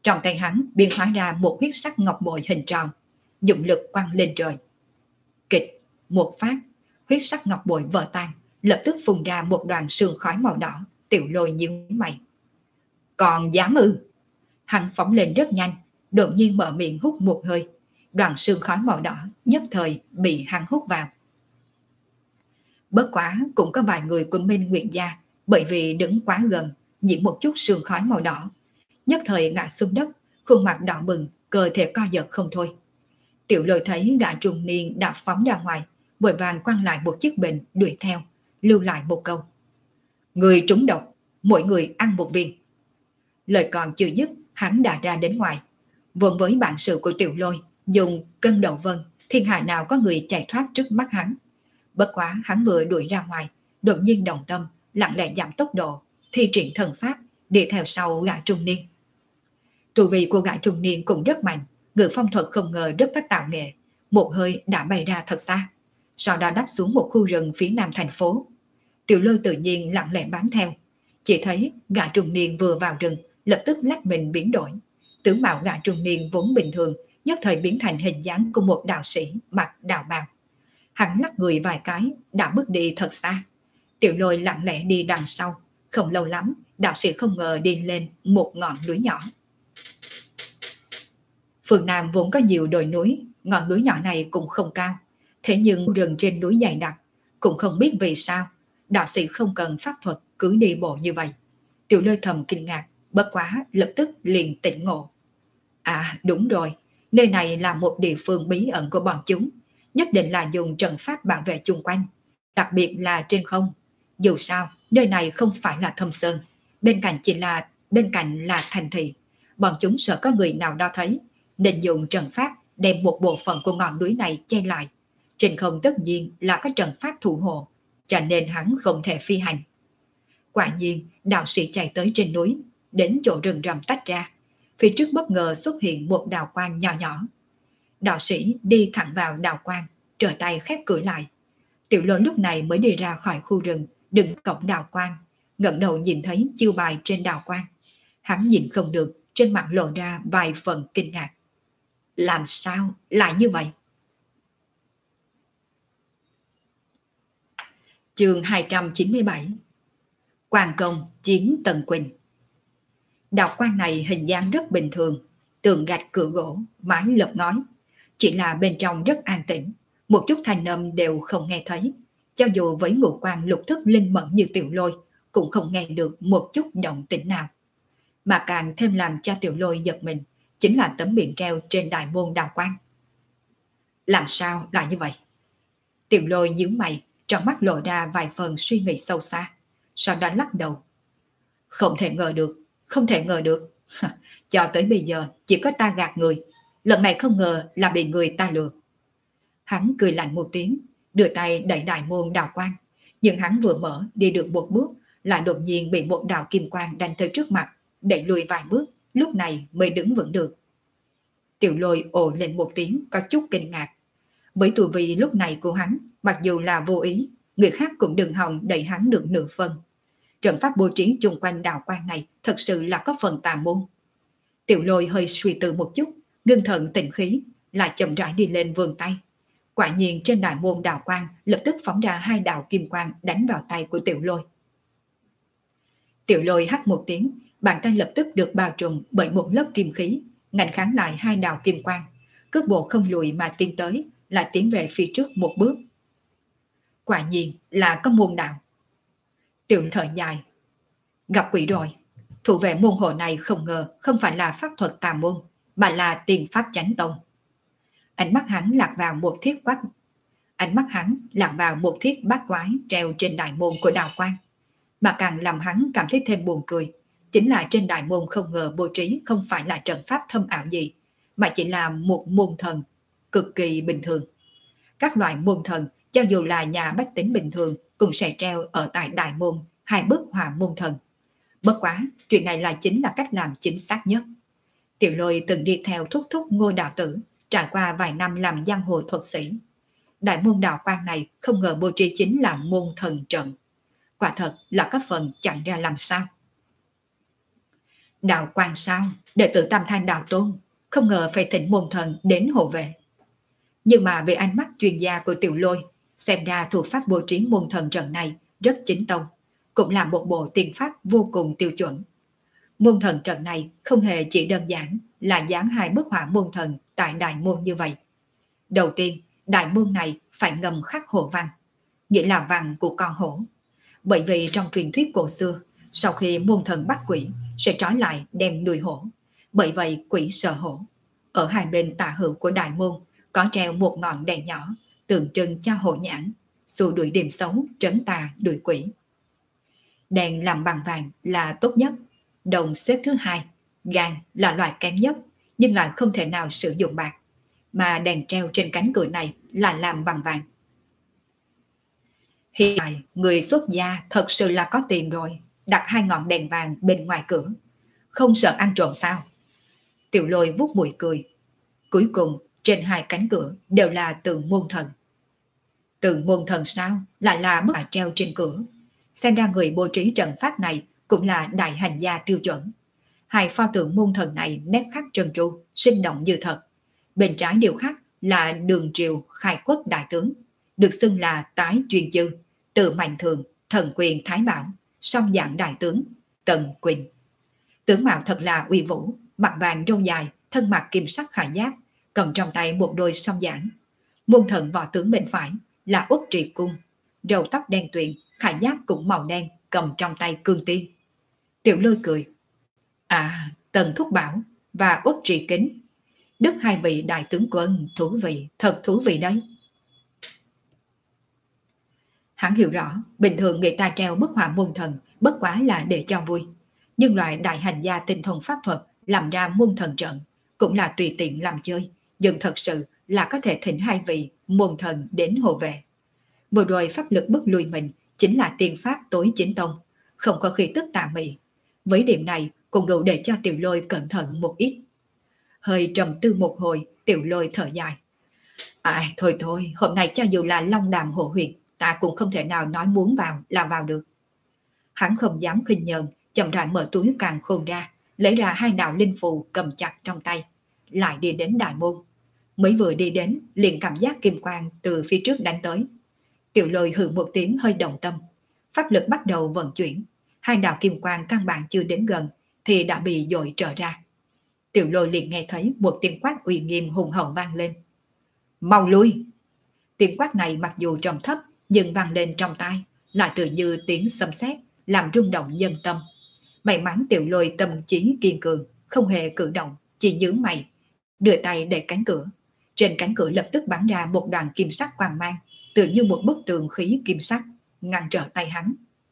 S1: Trong tay hắn biến hóa ra một huyết sắc ngọc bội hình tròn, dụng lực quăng lên trời. Kịch, một phát, huyết sắc ngọc bội vỡ tan, lập tức phun ra một đoàn sương khói màu đỏ. Tiểu Lôi nhíu mày. Còn dám ư? Hắn phóng lên rất nhanh, đột nhiên mở miệng hút một hơi. Đoàn sương khói màu đỏ nhất thời bị hắn hút vào. Bất quá cũng có vài người của Minh Nguyệt gia bởi vì đứng quá gần, nhiễm một chút sương khói màu đỏ, nhất thời ngã xuống đất, khuôn mặt đỏ bừng, cơ thể co giật không thôi. Tiểu Lôi thấy gã trung niên đã phóng ra ngoài, vội vàng quăng lại một chiếc bình đuổi theo, lưu lại một câu: người trúng độc, mỗi người ăn một viên. Lời còn chưa dứt, hắn đã ra đến ngoài. Vốn với bản sự của Tiểu Lôi, dùng cân đầu vân, thiên hạ nào có người chạy thoát trước mắt hắn. Bất quá hắn vừa đuổi ra ngoài, đột nhiên động tâm, lặng lẽ giảm tốc độ, thi triển thần pháp, đi theo sau gã trung niên. Tu vi của gã trung niên cũng rất mạnh, ngự phong thuật không ngờ rất có tạo nghệ, một hơi đã bay ra thật xa, sau đó đáp xuống một khu rừng phía nam thành phố. Tiểu Lôi tự nhiên lặng lẽ bám theo, chỉ thấy gã trung niên vừa vào rừng, lập tức lách mình biến đổi. Tướng mạo gã trung niên vốn bình thường, nhất thời biến thành hình dáng của một đạo sĩ mặc đạo bào. Hắn lắc người vài cái, đã bước đi thật xa. Tiểu Lôi lặng lẽ đi đằng sau, không lâu lắm, đạo sĩ không ngờ đi lên một ngọn núi nhỏ. Phương Nam vốn có nhiều đồi núi, ngọn núi nhỏ này cũng không cao. Thế nhưng rừng trên núi dày đặc, cũng không biết vì sao, đạo sĩ không cần pháp thuật cứ đi bộ như vậy. Tiểu Lôi thầm kinh ngạc, bất quá lập tức liền tỉnh ngộ. À đúng rồi, nơi này là một địa phương bí ẩn của bọn chúng, nhất định là dùng trận pháp bảo vệ chung quanh, đặc biệt là trên không. Dù sao, nơi này không phải là Thâm Sơn, bên cạnh là thành thị. Bọn chúng sợ có người nào đó thấy, nên dùng trận pháp đem một bộ phận của ngọn núi này che lại. Trên không tất nhiên là có trận pháp thủ hộ, cho nên hắn không thể phi hành. Quả nhiên, đạo sĩ chạy tới trên núi, đến chỗ rừng rậm tách ra. Phía trước bất ngờ xuất hiện một đạo quang nhỏ nhỏ. Đạo sĩ đi thẳng vào đạo quang, trở tay khép cửa lại. Tiểu Lôi lúc này mới đi ra khỏi khu rừng, đứng cổng đạo quang, ngẩng đầu nhìn thấy chiêu bài trên đạo quang. Hắn nhìn không được, trên mặt lộ ra vài phần kinh ngạc. Làm sao lại như vậy? Chương 297. Quan công chiến Tần Quỳnh. Đạo quan này hình dáng rất bình thường, tường gạch cửa gỗ, mái lợp ngói. Chỉ là bên trong rất an tĩnh, một chút thanh âm đều không nghe thấy. Cho dù với ngũ quan lục thức linh mẫn như Tiểu Lôi, cũng không nghe được một chút động tĩnh nào. Mà càng thêm làm cho Tiểu Lôi giật mình, chính là tấm biển treo trên đại môn đạo quan. Làm sao lại như vậy? Tiểu Lôi nhíu mày, trong mắt lộ ra vài phần suy nghĩ sâu xa, sau đó lắc đầu. Không thể ngờ được, không thể ngờ được. Cho tới bây giờ chỉ có ta gạt người, lần này không ngờ là bị người ta lừa. Hắn cười lạnh một tiếng, đưa tay đẩy đại môn đạo quan, nhưng hắn vừa mở đi được một bước, lại đột nhiên bị một đạo kim quang đánh tới trước mặt, đẩy lùi vài bước, lúc này mới đứng vững được. Tiểu Lôi ồ lên một tiếng có chút kinh ngạc. Với tu vi lúc này của hắn, mặc dù là vô ý, người khác cũng đừng hòng đẩy hắn được nửa phân. Trận pháp bố trí chung quanh đạo quan này thật sự là có phần tà môn. Tiểu Lôi hơi suy tư một chút, ngưng thần tĩnh khí, lại chậm rãi đi lên vươn tay. Quả nhiên trên đại môn đạo quan lập tức phóng ra hai đạo kim quang đánh vào tay của Tiểu Lôi. Tiểu Lôi hắt một tiếng, bàn tay lập tức được bao trùm bởi một lớp kim khí, ngăn kháng lại hai đạo kim quang, cước bộ không lùi mà tiến tới, lại tiến về phía trước một bước. Quả nhiên là có môn đạo. Tiểu thở dài, gặp quỷ rồi. Thủ vệ môn hộ này không ngờ không phải là pháp thuật tà môn, mà là tiền pháp chánh tông. Ánh mắt hắn lạc vào một thiết bát quái treo trên đại môn của đạo quan. Mà càng làm hắn cảm thấy thêm buồn cười, chính là trên đại môn không ngờ bố trí không phải là trận pháp thâm ảo gì, mà chỉ là một môn thần cực kỳ bình thường. Các loại môn thần, cho dù là nhà bách tính bình thường, cũng sẽ treo ở tại đại môn hai bức hỏa môn thần. Bất quá, chuyện này là chính là cách làm chính xác nhất. Tiểu Lôi từng đi theo thúc thúc Ngô đạo tử, trải qua vài năm làm giang hồ thuật sĩ. Đại môn đạo quan này không ngờ bố trí chính là môn thần trận. Quả thật là có phần chẳng ra làm sao. Đạo quan sao, đệ tử Tam Thanh đạo tôn, không ngờ phải thỉnh môn thần đến hộ vệ. Nhưng mà về ánh mắt chuyên gia của Tiểu Lôi, xem ra thủ pháp bố trí môn thần trận này rất chính tông, cũng là một bộ tiền pháp vô cùng tiêu chuẩn. Môn thần trận này không hề chỉ đơn giản là dán hai bức họa môn thần tại đại môn như vậy. Đầu tiên, đại môn này phải ngầm khắc hổ văn, nghĩa là văn của con hổ. Bởi vì trong truyền thuyết cổ xưa, sau khi môn thần bắt quỷ sẽ trói lại đem nuôi hổ. Bởi vậy quỷ sợ hổ. Ở hai bên tả hữu của đại môn có treo một ngọn đèn nhỏ tượng trưng cho hổ nhãn, xua đuổi điểm xấu, trấn tà đuổi quỷ. Đèn làm bằng vàng là tốt nhất, đồng xếp thứ hai, gan là loại kém nhất nhưng lại không thể nào sử dụng bạc, mà đèn treo trên cánh cửa này là làm bằng vàng. Hiện tại người xuất gia thật sự là có tiền rồi, đặt hai ngọn đèn vàng bên ngoài cửa, không sợ ăn trộm sao? Tiểu Lôi vuốt mũi cười. Cuối cùng trên hai cánh cửa đều là tượng môn thần. Tượng môn thần sao lại là bức họa treo trên cửa? Xem ra người bố trí trận pháp này cũng là đại hành gia tiêu chuẩn. Hai pho tượng môn thần này nét khắc trơn tru, sinh động như thật. Bên trái điêu khắc là Đường Triều khai quốc đại tướng, được xưng là tái chuyên chư, Từ Mạnh Thường, Thần Quyền Thái Bảo, song dạng đại tướng, Tần Quỳnh. Tướng mạo thật là uy vũ, mặt vàng râu dài, thân mặc kim sắc khải giáp, cầm trong tay một đôi song giảng. Môn thần võ tướng bên phải là Uất Trì Cung, râu tóc đen tuyền, khải giáp cũng màu đen, cầm trong tay cương tiên. Tiểu Lôi cười. À, Tần Thúc Bảo và Uất Trì Kính. Đức hai vị đại tướng quân, thú vị, thật thú vị đấy. Hắn hiểu rõ, bình thường người ta treo bức họa môn thần bất quá là để cho vui. Nhưng loại đại hành gia tinh thông pháp thuật làm ra môn thần trận cũng là tùy tiện làm chơi, nhưng thật sự là có thể thỉnh hai vị môn thần đến hộ vệ. Vừa rồi pháp lực bức lui mình chính là tiên pháp tối chính tông, không có khí tức tà mị. Với điểm này cũng đủ để cho Tiểu Lôi cẩn thận một ít. Hơi trầm tư một hồi, Tiểu Lôi thở dài. Ai, thôi thôi, hôm nay cho dù là long đàm hộ huyệt, ta cũng không thể nào nói muốn vào là vào được. Hắn không dám khinh nhờn, chậm rãi mở túi càn khôn ra, lấy ra hai đạo linh phù cầm chặt trong tay, lại đi đến đại môn. Mới vừa đi đến, liền cảm giác kim quang từ phía trước đánh tới. Tiểu Lôi hừ một tiếng hơi động tâm, pháp lực bắt đầu vận chuyển, hai đạo kim quang căn bản chưa đến gần thì đã bị dội trở ra. Tiểu Lôi liền nghe thấy một tiếng quát uy nghiêm hùng hậu vang lên. Mau lui! Tiếng quát này mặc dù trầm thấp nhưng vang lên trong tai lại tự như tiếng sấm sét, làm rung động nhân tâm. May mắn Tiểu Lôi tâm trí kiên cường, không hề cử động, chỉ nhướng mày, đưa tay đẩy cánh cửa. Trên cánh cửa lập tức bắn ra một đoàn kim sắc quang mang, tự như một bức tường khí kim sắc, ngăn trở tay hắn.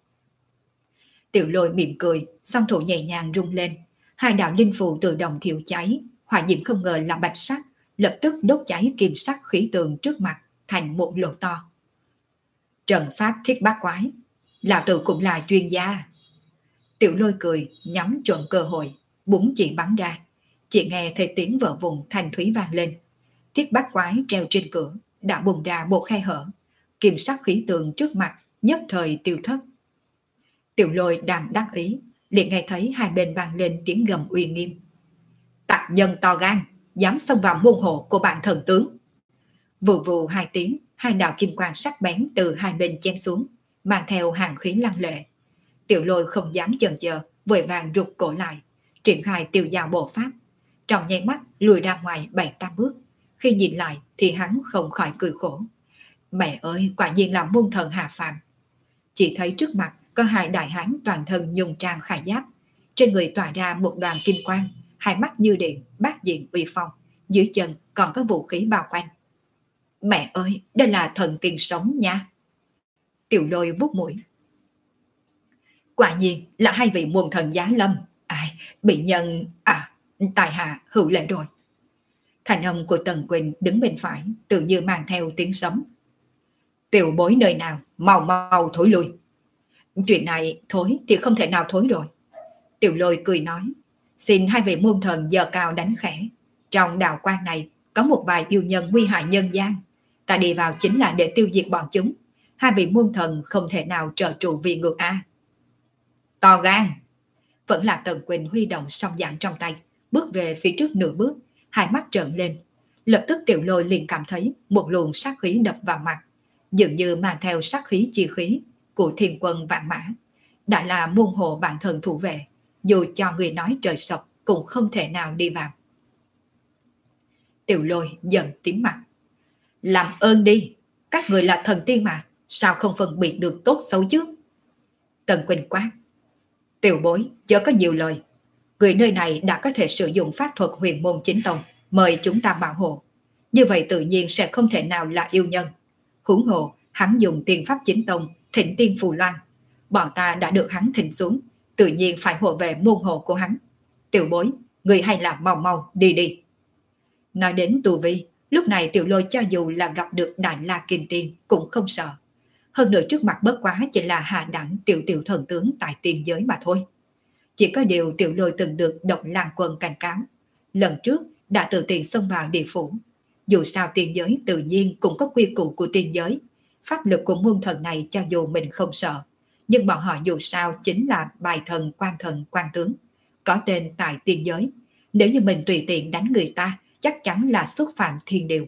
S1: Tiểu Lôi mỉm cười, song thủ nhẹ nhàng rung lên, hai đạo linh phù tự động thiêu cháy, hỏa diễm không ngờ là bạch sắc, lập tức đốt cháy kim sắc khí tường trước mặt thành một lỗ to. Trận pháp thiết bát quái, lão tử cũng là chuyên gia. Tiểu Lôi cười, nhắm chuẩn cơ hội, búng chỉ bắn ra, chỉ nghe thấy tiếng vỡ vụn thanh thúy vang lên. Thiết bát quái treo trên cửa đã bùng ra một khe hở, kim sắc khí tường trước mặt nhất thời tiêu thất. Tiểu Lôi đang đắc ý, liền nghe thấy hai bên vang lên tiếng gầm uy nghiêm. Tặc nhân to gan, dám xông vào môn hộ của bạn thần tướng. Vù vù hai tiếng, hai đạo kim quang sắc bén từ hai bên chém xuống, mang theo hàng khí lăng lệ. Tiểu Lôi không dám chần chờ, vội vàng rụt cổ lại, triển khai Tiêu Dao bộ pháp, trong nháy mắt lùi ra ngoài 7-8 bước. Khi nhìn lại thì hắn không khỏi cười khổ. Mẹ ơi, quả nhiên là môn thần hạ phàm. Chỉ thấy trước mặt có hai đại hán toàn thân nhung trang khải giáp, trên người tỏa ra một đoàn kim quang, hai mắt như điện, bát diện uy phong, dưới chân còn có vũ khí bao quanh. Mẹ ơi, đây là thần tiên sống nha. Tiểu Lôi vuốt mũi. Quả nhiên là hai vị môn thần giá lâm. Ai, bị nhân... tài hạ hữu lễ rồi. Thành âm của Tần Quỳnh đứng bên phải, tự như mang theo tiếng sấm. Tiểu bối nơi nào, mau mau thối lui. Chuyện này thối thì không thể nào thối rồi. Tiểu Lôi cười nói, xin hai vị môn thần giờ cao đánh khẽ. Trong đạo quan này có một vài yêu nhân nguy hại nhân gian. Ta đi vào chính là để tiêu diệt bọn chúng. Hai vị môn thần không thể nào trợ trụ vì ngược A. To gan! Vẫn là Tần Quỳnh huy động song dạng trong tay, bước về phía trước nửa bước, hai mắt trợn lên. Lập tức Tiểu Lôi liền cảm thấy một luồng sát khí đập vào mặt, dường như mang theo sát khí chi khí của thiên quân vạn mã. Đã là môn hộ bản thân thủ vệ, dù cho người nói trời sập cũng không thể nào đi vào. Tiểu Lôi giận tím mặt. Làm ơn đi, các người là thần tiên mà, sao không phân biệt được tốt xấu chứ? Tần Quỳnh quát. Tiểu bối, chớ có nhiều lời. Người nơi này đã có thể sử dụng pháp thuật huyền môn chính tông, mời chúng ta bảo hộ. Như vậy tự nhiên sẽ không thể nào là yêu nhân. Huống hồ, hắn dùng tiên pháp chính tông, thỉnh tiên phù loan. Bọn ta đã được hắn thỉnh xuống, tự nhiên phải hộ về môn hộ của hắn. Tiểu bối, người hay là mau mau đi đi. Nói đến tu vi, lúc này Tiểu Lôi cho dù là gặp được Đại La Kim Tiên cũng không sợ. Hơn nữa trước mặt bất quá chỉ là hạ đẳng tiểu tiểu thần tướng tại tiên giới mà thôi. Chỉ có điều Tiểu Lôi từng được Độc Lang Quân cảnh cáo. Lần trước đã tự tiện xông vào địa phủ. Dù sao tiên giới tự nhiên cũng có quy củ của tiên giới. Pháp lực của môn thần này cho dù mình không sợ, nhưng bọn họ dù sao chính là bài thần quan tướng, có tên tại tiên giới. Nếu như mình tùy tiện đánh người ta, chắc chắn là xúc phạm thiên điều.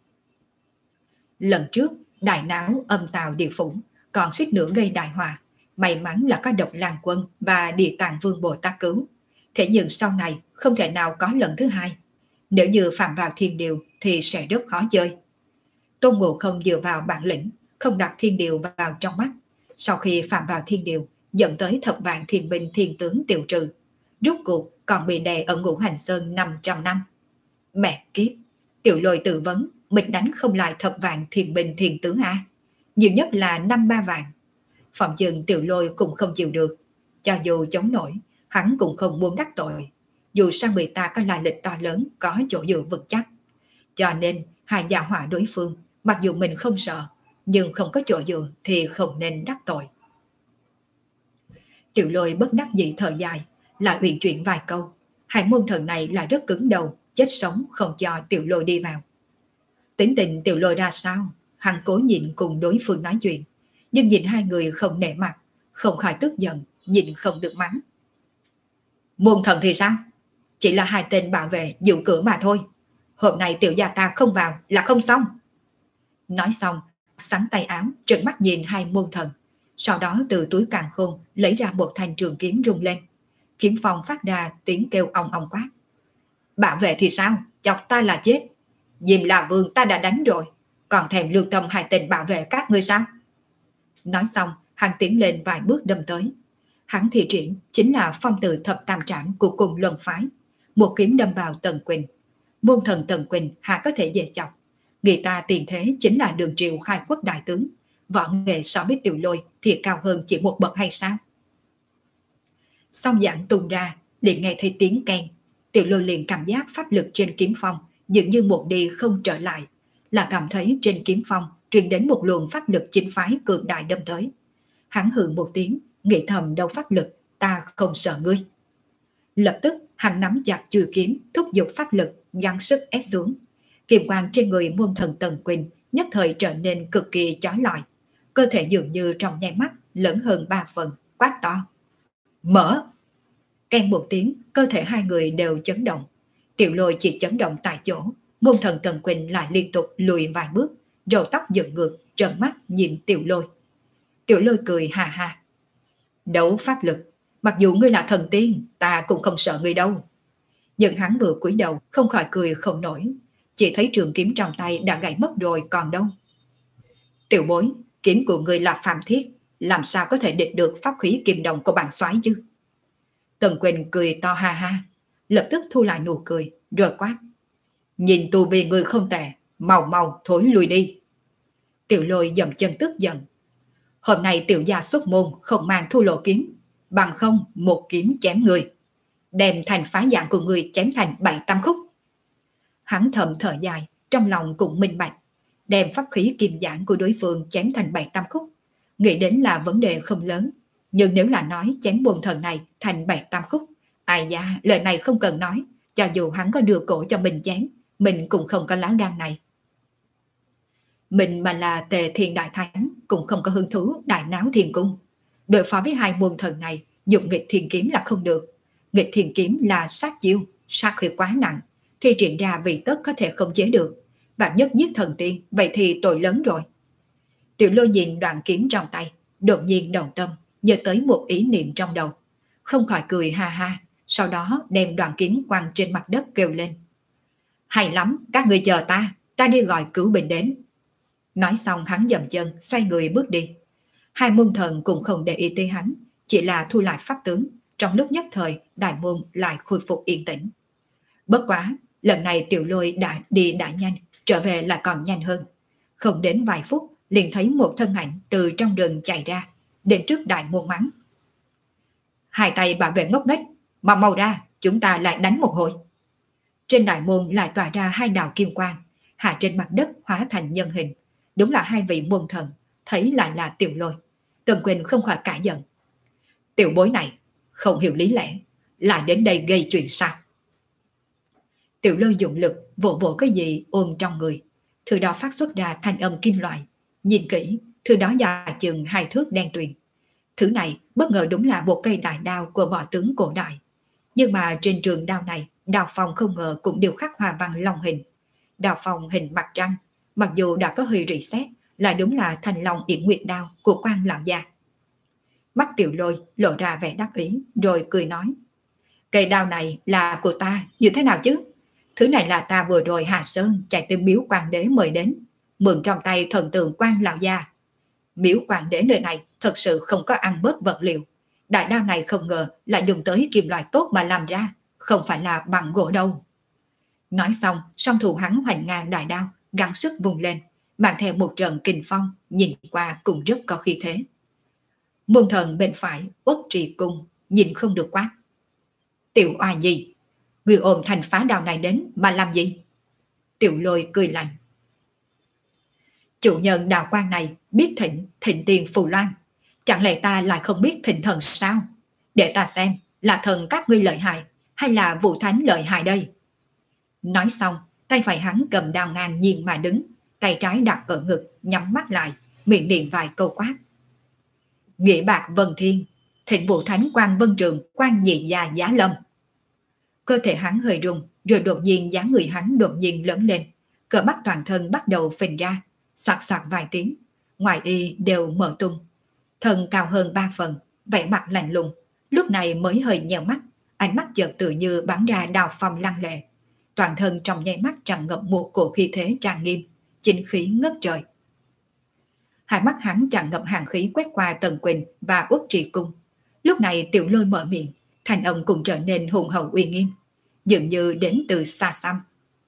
S1: Lần trước, đại náo âm tào địa phủ, còn suýt nữa gây đại họa. May mắn là có Độc Lang Quân và Địa Tạng Vương Bồ Tát cứu. Thế nhưng sau này không thể nào có lần thứ hai. Nếu như phạm vào thiên điều thì sẽ rất khó chơi. Tôn Ngộ Không dựa vào bản lĩnh, không đặt thiên điều vào trong mắt. Sau khi phạm vào thiên điều, dẫn tới thập vạn thiên binh thiên tướng tiêu trừ. Rốt cuộc còn bị đè ở Ngũ Hành Sơn 500 năm. Mẹ kiếp, Tiểu Lôi tự vấn, mình đánh không lại thập vạn thiên binh thiên tướng à? Nhiều nhất là 5-3 vạn. Phòng chừng Tiểu Lôi cũng không chịu được. Cho dù chống nổi, hắn cũng không muốn đắc tội. Dù sao người ta có lai lịch to lớn, có chỗ dựa vững chắc. Cho nên, hai gia hỏa đối phương, mặc dù mình không sợ, nhưng không có chỗ dựa thì không nên đắc tội. Tiểu Lôi bất đắc dĩ thở dài, lại uyển chuyển vài câu. Hai môn thần này là rất cứng đầu, chết sống không cho Tiểu Lôi đi vào. Tính tình Tiểu Lôi ra sao, hắn cố nhịn cùng đối phương nói chuyện, nhưng nhìn hai người không nể mặt, không khỏi tức giận, nhịn không được mắng. Môn thần thì sao? Chỉ là hai tên bảo vệ giữ cửa mà thôi. Hôm nay tiểu gia ta không vào là không xong. Nói xong, sắn tay áo, trợn mắt nhìn hai môn thần. Sau đó từ túi càn khôn lấy ra một thanh trường kiếm rung lên. Kiếm phong phát ra tiếng kêu ong ong quát. Bảo vệ thì sao? Chọc ta là chết. Diêm La Vương ta đã đánh rồi, còn thèm lương tâm hai tên bảo vệ các ngươi sao? Nói xong, hắn tiến lên vài bước đâm tới. Hắn thi triển chính là phong từ thập tam trảm của cùng luân phái. Một kiếm đâm vào Tần Quỳnh. Môn thần Tần Quỳnh hạ có thể dễ chọc. Người ta tiền thế chính là Đường Triều khai quốc đại tướng. Võ nghệ so với Tiểu Lôi thì cao hơn chỉ một bậc hay sao? Xong dạng tung ra, liền nghe thấy tiếng keng. Tiểu Lôi liền cảm giác pháp lực trên kiếm phong dường như một đi không trở lại, là cảm thấy trên kiếm phong truyền đến một luồng pháp lực chính phái cường đại đâm tới. Hắn hừ một tiếng, nghĩ thầm đâu pháp lực, ta không sợ ngươi. Lập tức hắn nắm chặt chuôi kiếm, thúc giục pháp lực, gắng sức ép xuống. Kiềm quang trên người môn thần Tần Quỳnh nhất thời trở nên cực kỳ chói lọi, cơ thể dường như trong nháy mắt lớn hơn 3 phần, quát to. Mở! Keng một tiếng, cơ thể hai người đều chấn động. Tiểu Lôi chỉ chấn động tại chỗ, môn thần Tần Quỳnh lại liên tục lùi vài bước, râu tóc dựng ngược, trợn mắt nhìn Tiểu Lôi. Tiểu Lôi cười hà hà. Đấu pháp lực, mặc dù ngươi là thần tiên, ta cũng không sợ ngươi đâu. Nhưng hắn vừa cúi đầu, không khỏi cười không nổi. Chỉ thấy trường kiếm trong tay đã gãy mất rồi còn đâu. Tiểu bối, kiếm của ngươi là phàm thiết, làm sao có thể địch được pháp khí kim đồng của bản soái chứ? Tần Quỳnh cười to ha ha, lập tức thu lại nụ cười, rồi quát. Nhìn tu vi ngươi không tệ, mau mau thối lui đi. Tiểu Lôi dậm chân tức giận. Hôm nay tiểu gia xuất môn không mang thu lộ kiếm, bằng không một kiếm chém người, đem thành phá dạng của người chém thành 7-8 khúc. Hắn thầm thở dài, trong lòng cũng minh bạch, đem pháp khí kim giảng của đối phương chém thành 7-8 khúc, nghĩ đến là vấn đề không lớn. Nhưng nếu là nói chém môn thần này thành 7-8 khúc, ai da, lời này không cần nói, cho dù hắn có đưa cổ cho mình chém, mình cũng không có lá gan này. Mình mà là Tề Thiên Đại Thánh cũng không có hứng thú đại náo thiên cung. Đối phó với hai môn thần này dùng nghịch thiên kiếm là không được. Nghịch thiên kiếm là sát chiêu, sát khí quá nặng, thì triển ra vì tất có thể không chế được. Bạn nhất giết thần tiên, vậy thì tội lớn rồi. Tiểu Lôi nhìn đoạn kiếm trong tay, đột nhiên động tâm, nhớ tới một ý niệm trong đầu. Không khỏi cười ha ha, sau đó đem đoạn kiếm quăng trên mặt đất kêu lên. Hay lắm, các người chờ ta đi gọi cứu binh đến. Nói xong hắn dậm chân, xoay người bước đi. Hai môn thần cũng không để ý tới hắn, chỉ là thu lại pháp tướng. Trong lúc nhất thời, đại môn lại khôi phục yên tĩnh. Bất quá, lần này Tiểu Lôi đã đi đã nhanh, trở về lại còn nhanh hơn. Không đến vài phút, liền thấy một thân ảnh từ trong rừng chạy ra, đến trước đại môn mắng. Hai tay bảo vệ ngốc nghếch, mau ra, chúng ta lại đánh một hồi. Trên đại môn lại tỏa ra hai đạo kim quang, hạ trên mặt đất hóa thành nhân hình. Đúng là hai vị môn thần, thấy lại là Tiểu Lôi. Tần Quỳnh không khỏi cả giận. Tiểu bối này, không hiểu lý lẽ, lại đến đây gây chuyện sao? Tiểu Lôi dụng lực vỗ vỗ cái gì ôm trong người, thứ đó phát xuất ra thanh âm kim loại. Nhìn kỹ, thứ đó dài chừng 2 thước đen tuyền. Thứ này bất ngờ đúng là một cây đại đao của võ tướng cổ đại. Nhưng mà trên trường đao này, đao phong không ngờ cũng đều khắc hoa văn long hình. Đao phong hình mặt trăng, mặc dù đã có hơi rỉ sét, lại đúng là thành long yển nguyệt đao của quan lão gia. Mắt Tiểu Lôi lộ ra vẻ đắc ý, rồi cười nói. Cây đao này là của ta, như thế nào chứ? Thứ này là ta vừa rồi hạ sơn chạy tới miếu quan đế mời đến, mượn trong tay thần tượng quan lão gia. Miếu quan đế nơi này thật sự không có ăn bớt vật liệu. Đại đao này không ngờ là dùng tới kim loại tốt mà làm ra, không phải là bằng gỗ đâu. Nói xong, song thủ hắn hoành ngang đại đao, gắng sức vùng lên, mang theo một trận kình phong, nhìn qua cũng rất có khí thế. Môn thần bên phải, Uất Trì Cung, nhìn không được quát. Tiểu oa gì? Người ôm thành phá đao này đến mà làm gì? Tiểu Lôi cười lạnh. Chủ nhân đạo quan này biết thịnh tiền phù loan. Chẳng lẽ ta lại không biết thịnh thần sao? Để ta xem là thần các ngươi lợi hại hay là Vũ Thánh lợi hại đây? Nói xong, tay phải hắn cầm đao ngang nhiên mà đứng, tay trái đặt ở ngực, nhắm mắt lại, miệng niệm vài câu quát. Nghĩa bạc vân thiên, thịnh Vũ Thánh quan vân trường, quan nhị gia giá lâm. Cơ thể hắn hơi rung, rồi đột nhiên dáng người hắn đột nhiên lớn lên, cơ bắp toàn thân bắt đầu phình ra, xoạt xoạt vài tiếng, ngoài y đều mở tung. Thân cao hơn 3 phần, vẻ mặt lạnh lùng, lúc này mới hơi nheo mắt, ánh mắt chợt tự như bắn ra đào phong lăng lệ. Toàn thân trong nháy mắt tràn ngập một cổ khí thế trang nghiêm, chính khí ngất trời. Hai mắt hắn tràn ngập hàn khí quét qua Tần Quỳnh và Uất Trì Cung. Lúc này Tiểu Lôi mở miệng, thanh âm cũng trở nên hùng hậu uy nghiêm, dường như đến từ xa xăm.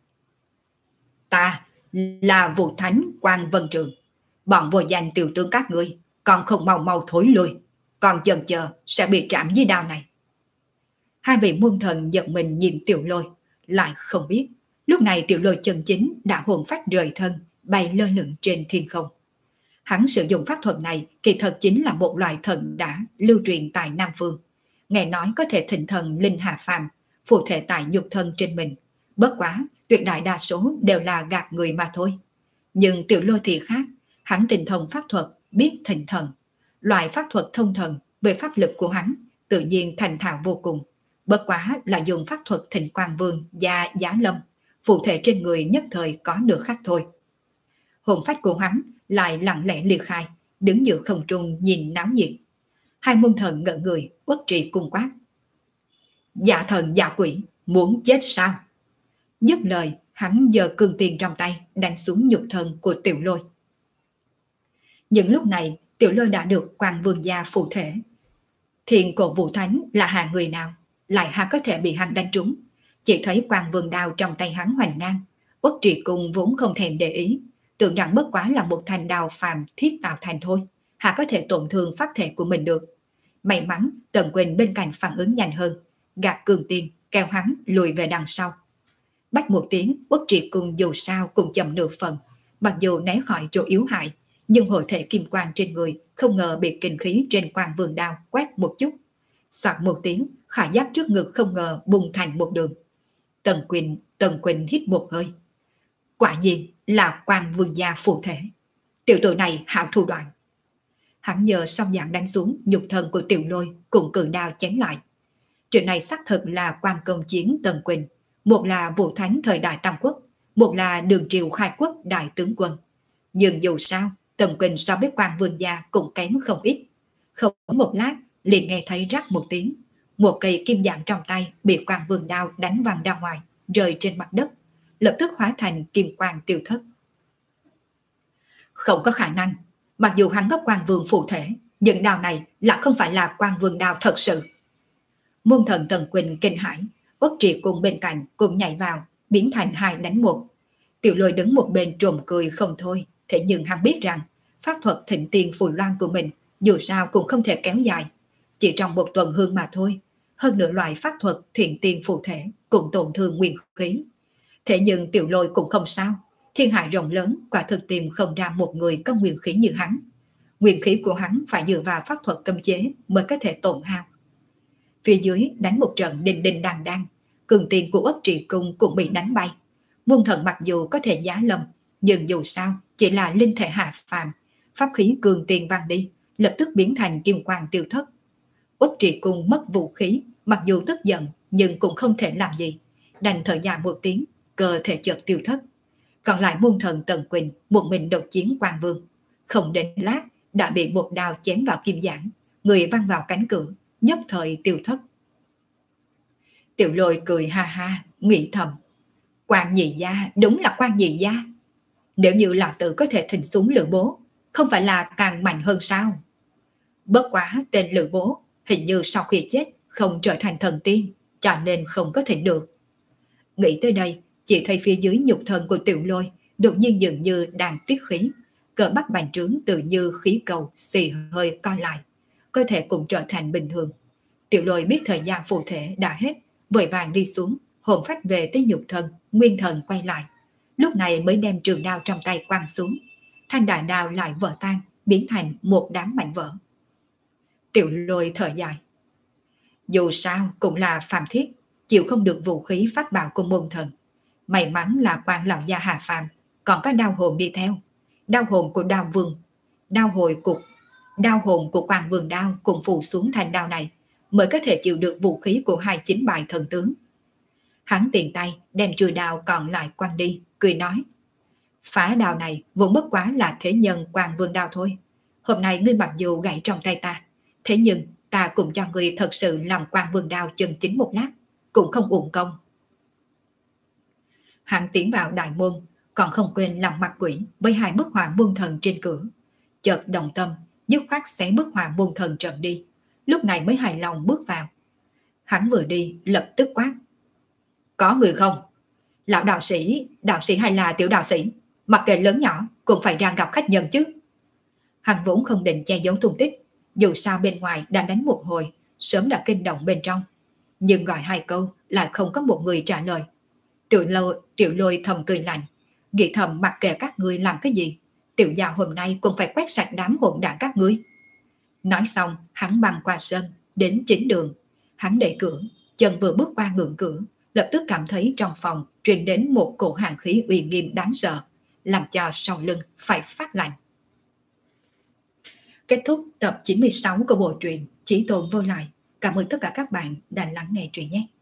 S1: Ta là Vũ Thánh quan vân trường, bọn vô danh tiểu tướng các ngươi, còn không mau mau thối lui, còn chần chờ sẽ bị trảm dưới đao này. Hai vị môn thần giật mình nhìn Tiểu Lôi, lại không biết lúc này Tiểu Lôi chân chính đã hồn phách rời thân, bay lơ lửng trên thiên không. Hắn sử dụng pháp thuật này kỳ thật chính là một loại thần đã lưu truyền tại Nam Phương. Nghe nói có thể thịnh thần linh hạ phàm, phụ thể tại nhục thân trên mình. Bất quá, tuyệt đại đa số đều là gạt người mà thôi. Nhưng Tiểu Lôi thì khác, hắn tinh thông pháp thuật, biết thịnh thần. Loại pháp thuật thông thần về pháp lực của hắn tự nhiên thành thạo vô cùng. Bất quá là dùng pháp thuật Thịnh Quang Vương và Giá Lâm, phụ thể trên người nhất thời có nửa khắc thôi. Hồn phách của hắn lại lặng lẽ liệt khai, đứng giữa không trung nhìn náo nhiệt. Hai môn thần ngỡ người, Uất Trì cùng quát. Dạ thần dạ quỷ, muốn chết sao? Dứt lời, hắn giơ cương tiền trong tay, đánh xuống nhục thân của Tiểu Lôi. Những lúc này, Tiểu Lôi đã được Quan Vương gia phụ thể. Thiền cổ Vũ Thánh là hạ người nào, lại hạ có thể bị hắn đánh trúng. Chỉ thấy Quan Vương đao trong tay hắn hoành ngang. Uất Trì Cung vốn không thèm để ý, tưởng rằng bất quá là một thanh đao phàm thiết tạo thành thôi, hạ có thể tổn thương pháp thể của mình được. May mắn Tần Quỳnh bên cạnh phản ứng nhanh hơn, gạt cường tiên kéo hắn lùi về đằng sau. Bách một tiếng, Uất Trì Cung dù sao cũng chậm nửa phần, mặc dù né khỏi chỗ yếu hại, nhưng hội thể kim quang trên người không ngờ bị kinh khí trên Quan Vương đao quét một chút. Soạt một tiếng, khải giáp trước ngực không ngờ bùng thành một đường. Tần Quỳnh hít một hơi. Quả nhiên là Quan Vương gia phụ thể. Tiểu tử này hảo thủ đoạn. Hắn nhờ song dạng đánh xuống nhục thân của Tiểu Lôi cùng cự đao chém lại. Chuyện này xác thực là quan công chiến Tần Quỳnh, một là Vũ Thánh thời đại Tam Quốc, một là Đường Triều khai quốc đại tướng quân. Nhưng dù sao, Tần Quỳnh so với Quan Vương gia cũng kém không ít. Không một lát, liền nghe thấy rắc một tiếng. Một cây kim dạng trong tay bị Quan Vương đao đánh văng ra ngoài, rơi trên mặt đất, lập tức hóa thành kim quang tiêu thất. Không có khả năng, mặc dù hắn có Quan Vương phụ thể, nhưng đao này lại không phải là Quan Vương đao thật sự. Môn thần Tần Quỳnh kinh hãi, Uất Triệt cùng bên cạnh cùng nhảy vào, biến thành 2 đánh 1. Tiểu Lôi đứng một bên trồm cười không thôi, thế nhưng hắn biết rằng pháp thuật thịnh tiên phù loan của mình dù sao cũng không thể kéo dài, chỉ trong một tuần hương mà thôi. Hơn nữa loại pháp thuật thiện tiên phù thể cũng tổn thương nguyên khí. Thế nhưng Tiểu Lôi cũng không sao, thiên hạ rộng lớn quả thực tìm không ra một người có nguyên khí như hắn. Nguyên khí của hắn phải dựa vào pháp thuật cấm chế mới có thể tổn hao. Phía dưới đánh một trận đinh đinh đàng đàng, cường tiền của Uất Trì Cung cũng bị đánh bay. Muôn thần mặc dù có thể giá lâm, nhưng dù sao chỉ là linh thể hạ phàm, pháp khí cường tiền văng đi, lập tức biến thành kim quang tiêu thất. Uất Trì Cung mất vũ khí, mặc dù tức giận nhưng cũng không thể làm gì, đành thở dài một tiếng, cơ thể chợt tiêu thất. Còn lại muôn thần Tần Quỳnh một mình độc chiến Quan Vương, không đến lát đã bị một đao chém vào kim giảng, người văng vào cánh cửa, nhất thời tiêu thất. Tiểu Lôi cười ha ha, nghĩ thầm, Quan nhị gia đúng là Quan nhị gia. Nếu như lão tử có thể thình xuống Lữ Bố, không phải là càng mạnh hơn sao? Bất quá tên Lữ Bố hình như sau khi chết không trở thành thần tiên, cho nên không có thể được. Nghĩ tới đây, chỉ thấy phía dưới nhục thân của Tiểu Lôi đột nhiên dường như đang tiết khí, cỡ bắp bành trướng tự như khí cầu xì hơi co lại, cơ thể cũng trở thành bình thường. Tiểu Lôi biết thời gian phù thể đã hết, vội vàng đi xuống, hồn phách về tới nhục thân, nguyên thần quay lại. Lúc này mới đem trường đao trong tay quăng xuống. Thanh đại đao lại vỡ tan, biến thành một đám mảnh vỡ. Tiểu Lôi thở dài. Dù sao cũng là phàm thiết, chịu không được vũ khí pháp bảo của môn thần. May mắn là Quan lão gia hạ phàm, còn có đao hồn đi theo. Đao hồn của đao vương, đao hồn của Quan Vương đao cùng phụ xuống thành đao này, mới có thể chịu được vũ khí của 29 bài thần tướng. Hắn tiện tay đem chùi đao còn lại quăng đi, cười nói, phá đao này vốn bất quá là thế nhân Quan Vương đao thôi. Hôm nay ngươi mặc dù gãy trong tay ta, thế nhưng ta cũng cho ngươi thật sự làm Quan Vương đao chân chính một lát, cũng không uổng công. Hắn tiến vào đại môn, còn không quên làm mặt quỷ với 2 bức họa môn thần trên cửa. Chợt đồng tâm, dứt khoát xé bức họa môn thần trần đi, lúc này mới hài lòng bước vào. Hắn vừa đi lập tức quát, có người không? Lão đạo sĩ hay là tiểu đạo sĩ, mặc kệ lớn nhỏ cũng phải ra gặp khách nhân chứ. Hắn vốn không định che giấu tung tích, dù sao bên ngoài đã đánh một hồi, sớm đã kinh động bên trong. Nhưng gọi 2 câu lại không có một người trả lời. Tiểu Lôi thầm cười lạnh, nghĩ thầm mặc kệ các ngươi làm cái gì, tiểu gia hôm nay cũng phải quét sạch đám hỗn đản các ngươi. Nói xong, hắn băng qua sân, đến chính đường. Hắn đẩy cửa, chân vừa bước qua ngưỡng cửa, lập tức cảm thấy trong phòng truyền đến một cổ hàn khí uy nghiêm đáng sợ, làm cho sau lưng phải phát lạnh. Kết thúc tập 96 của bộ truyện Chí Tôn Vô Lại. Cảm ơn tất cả các bạn đã lắng nghe truyện nhé.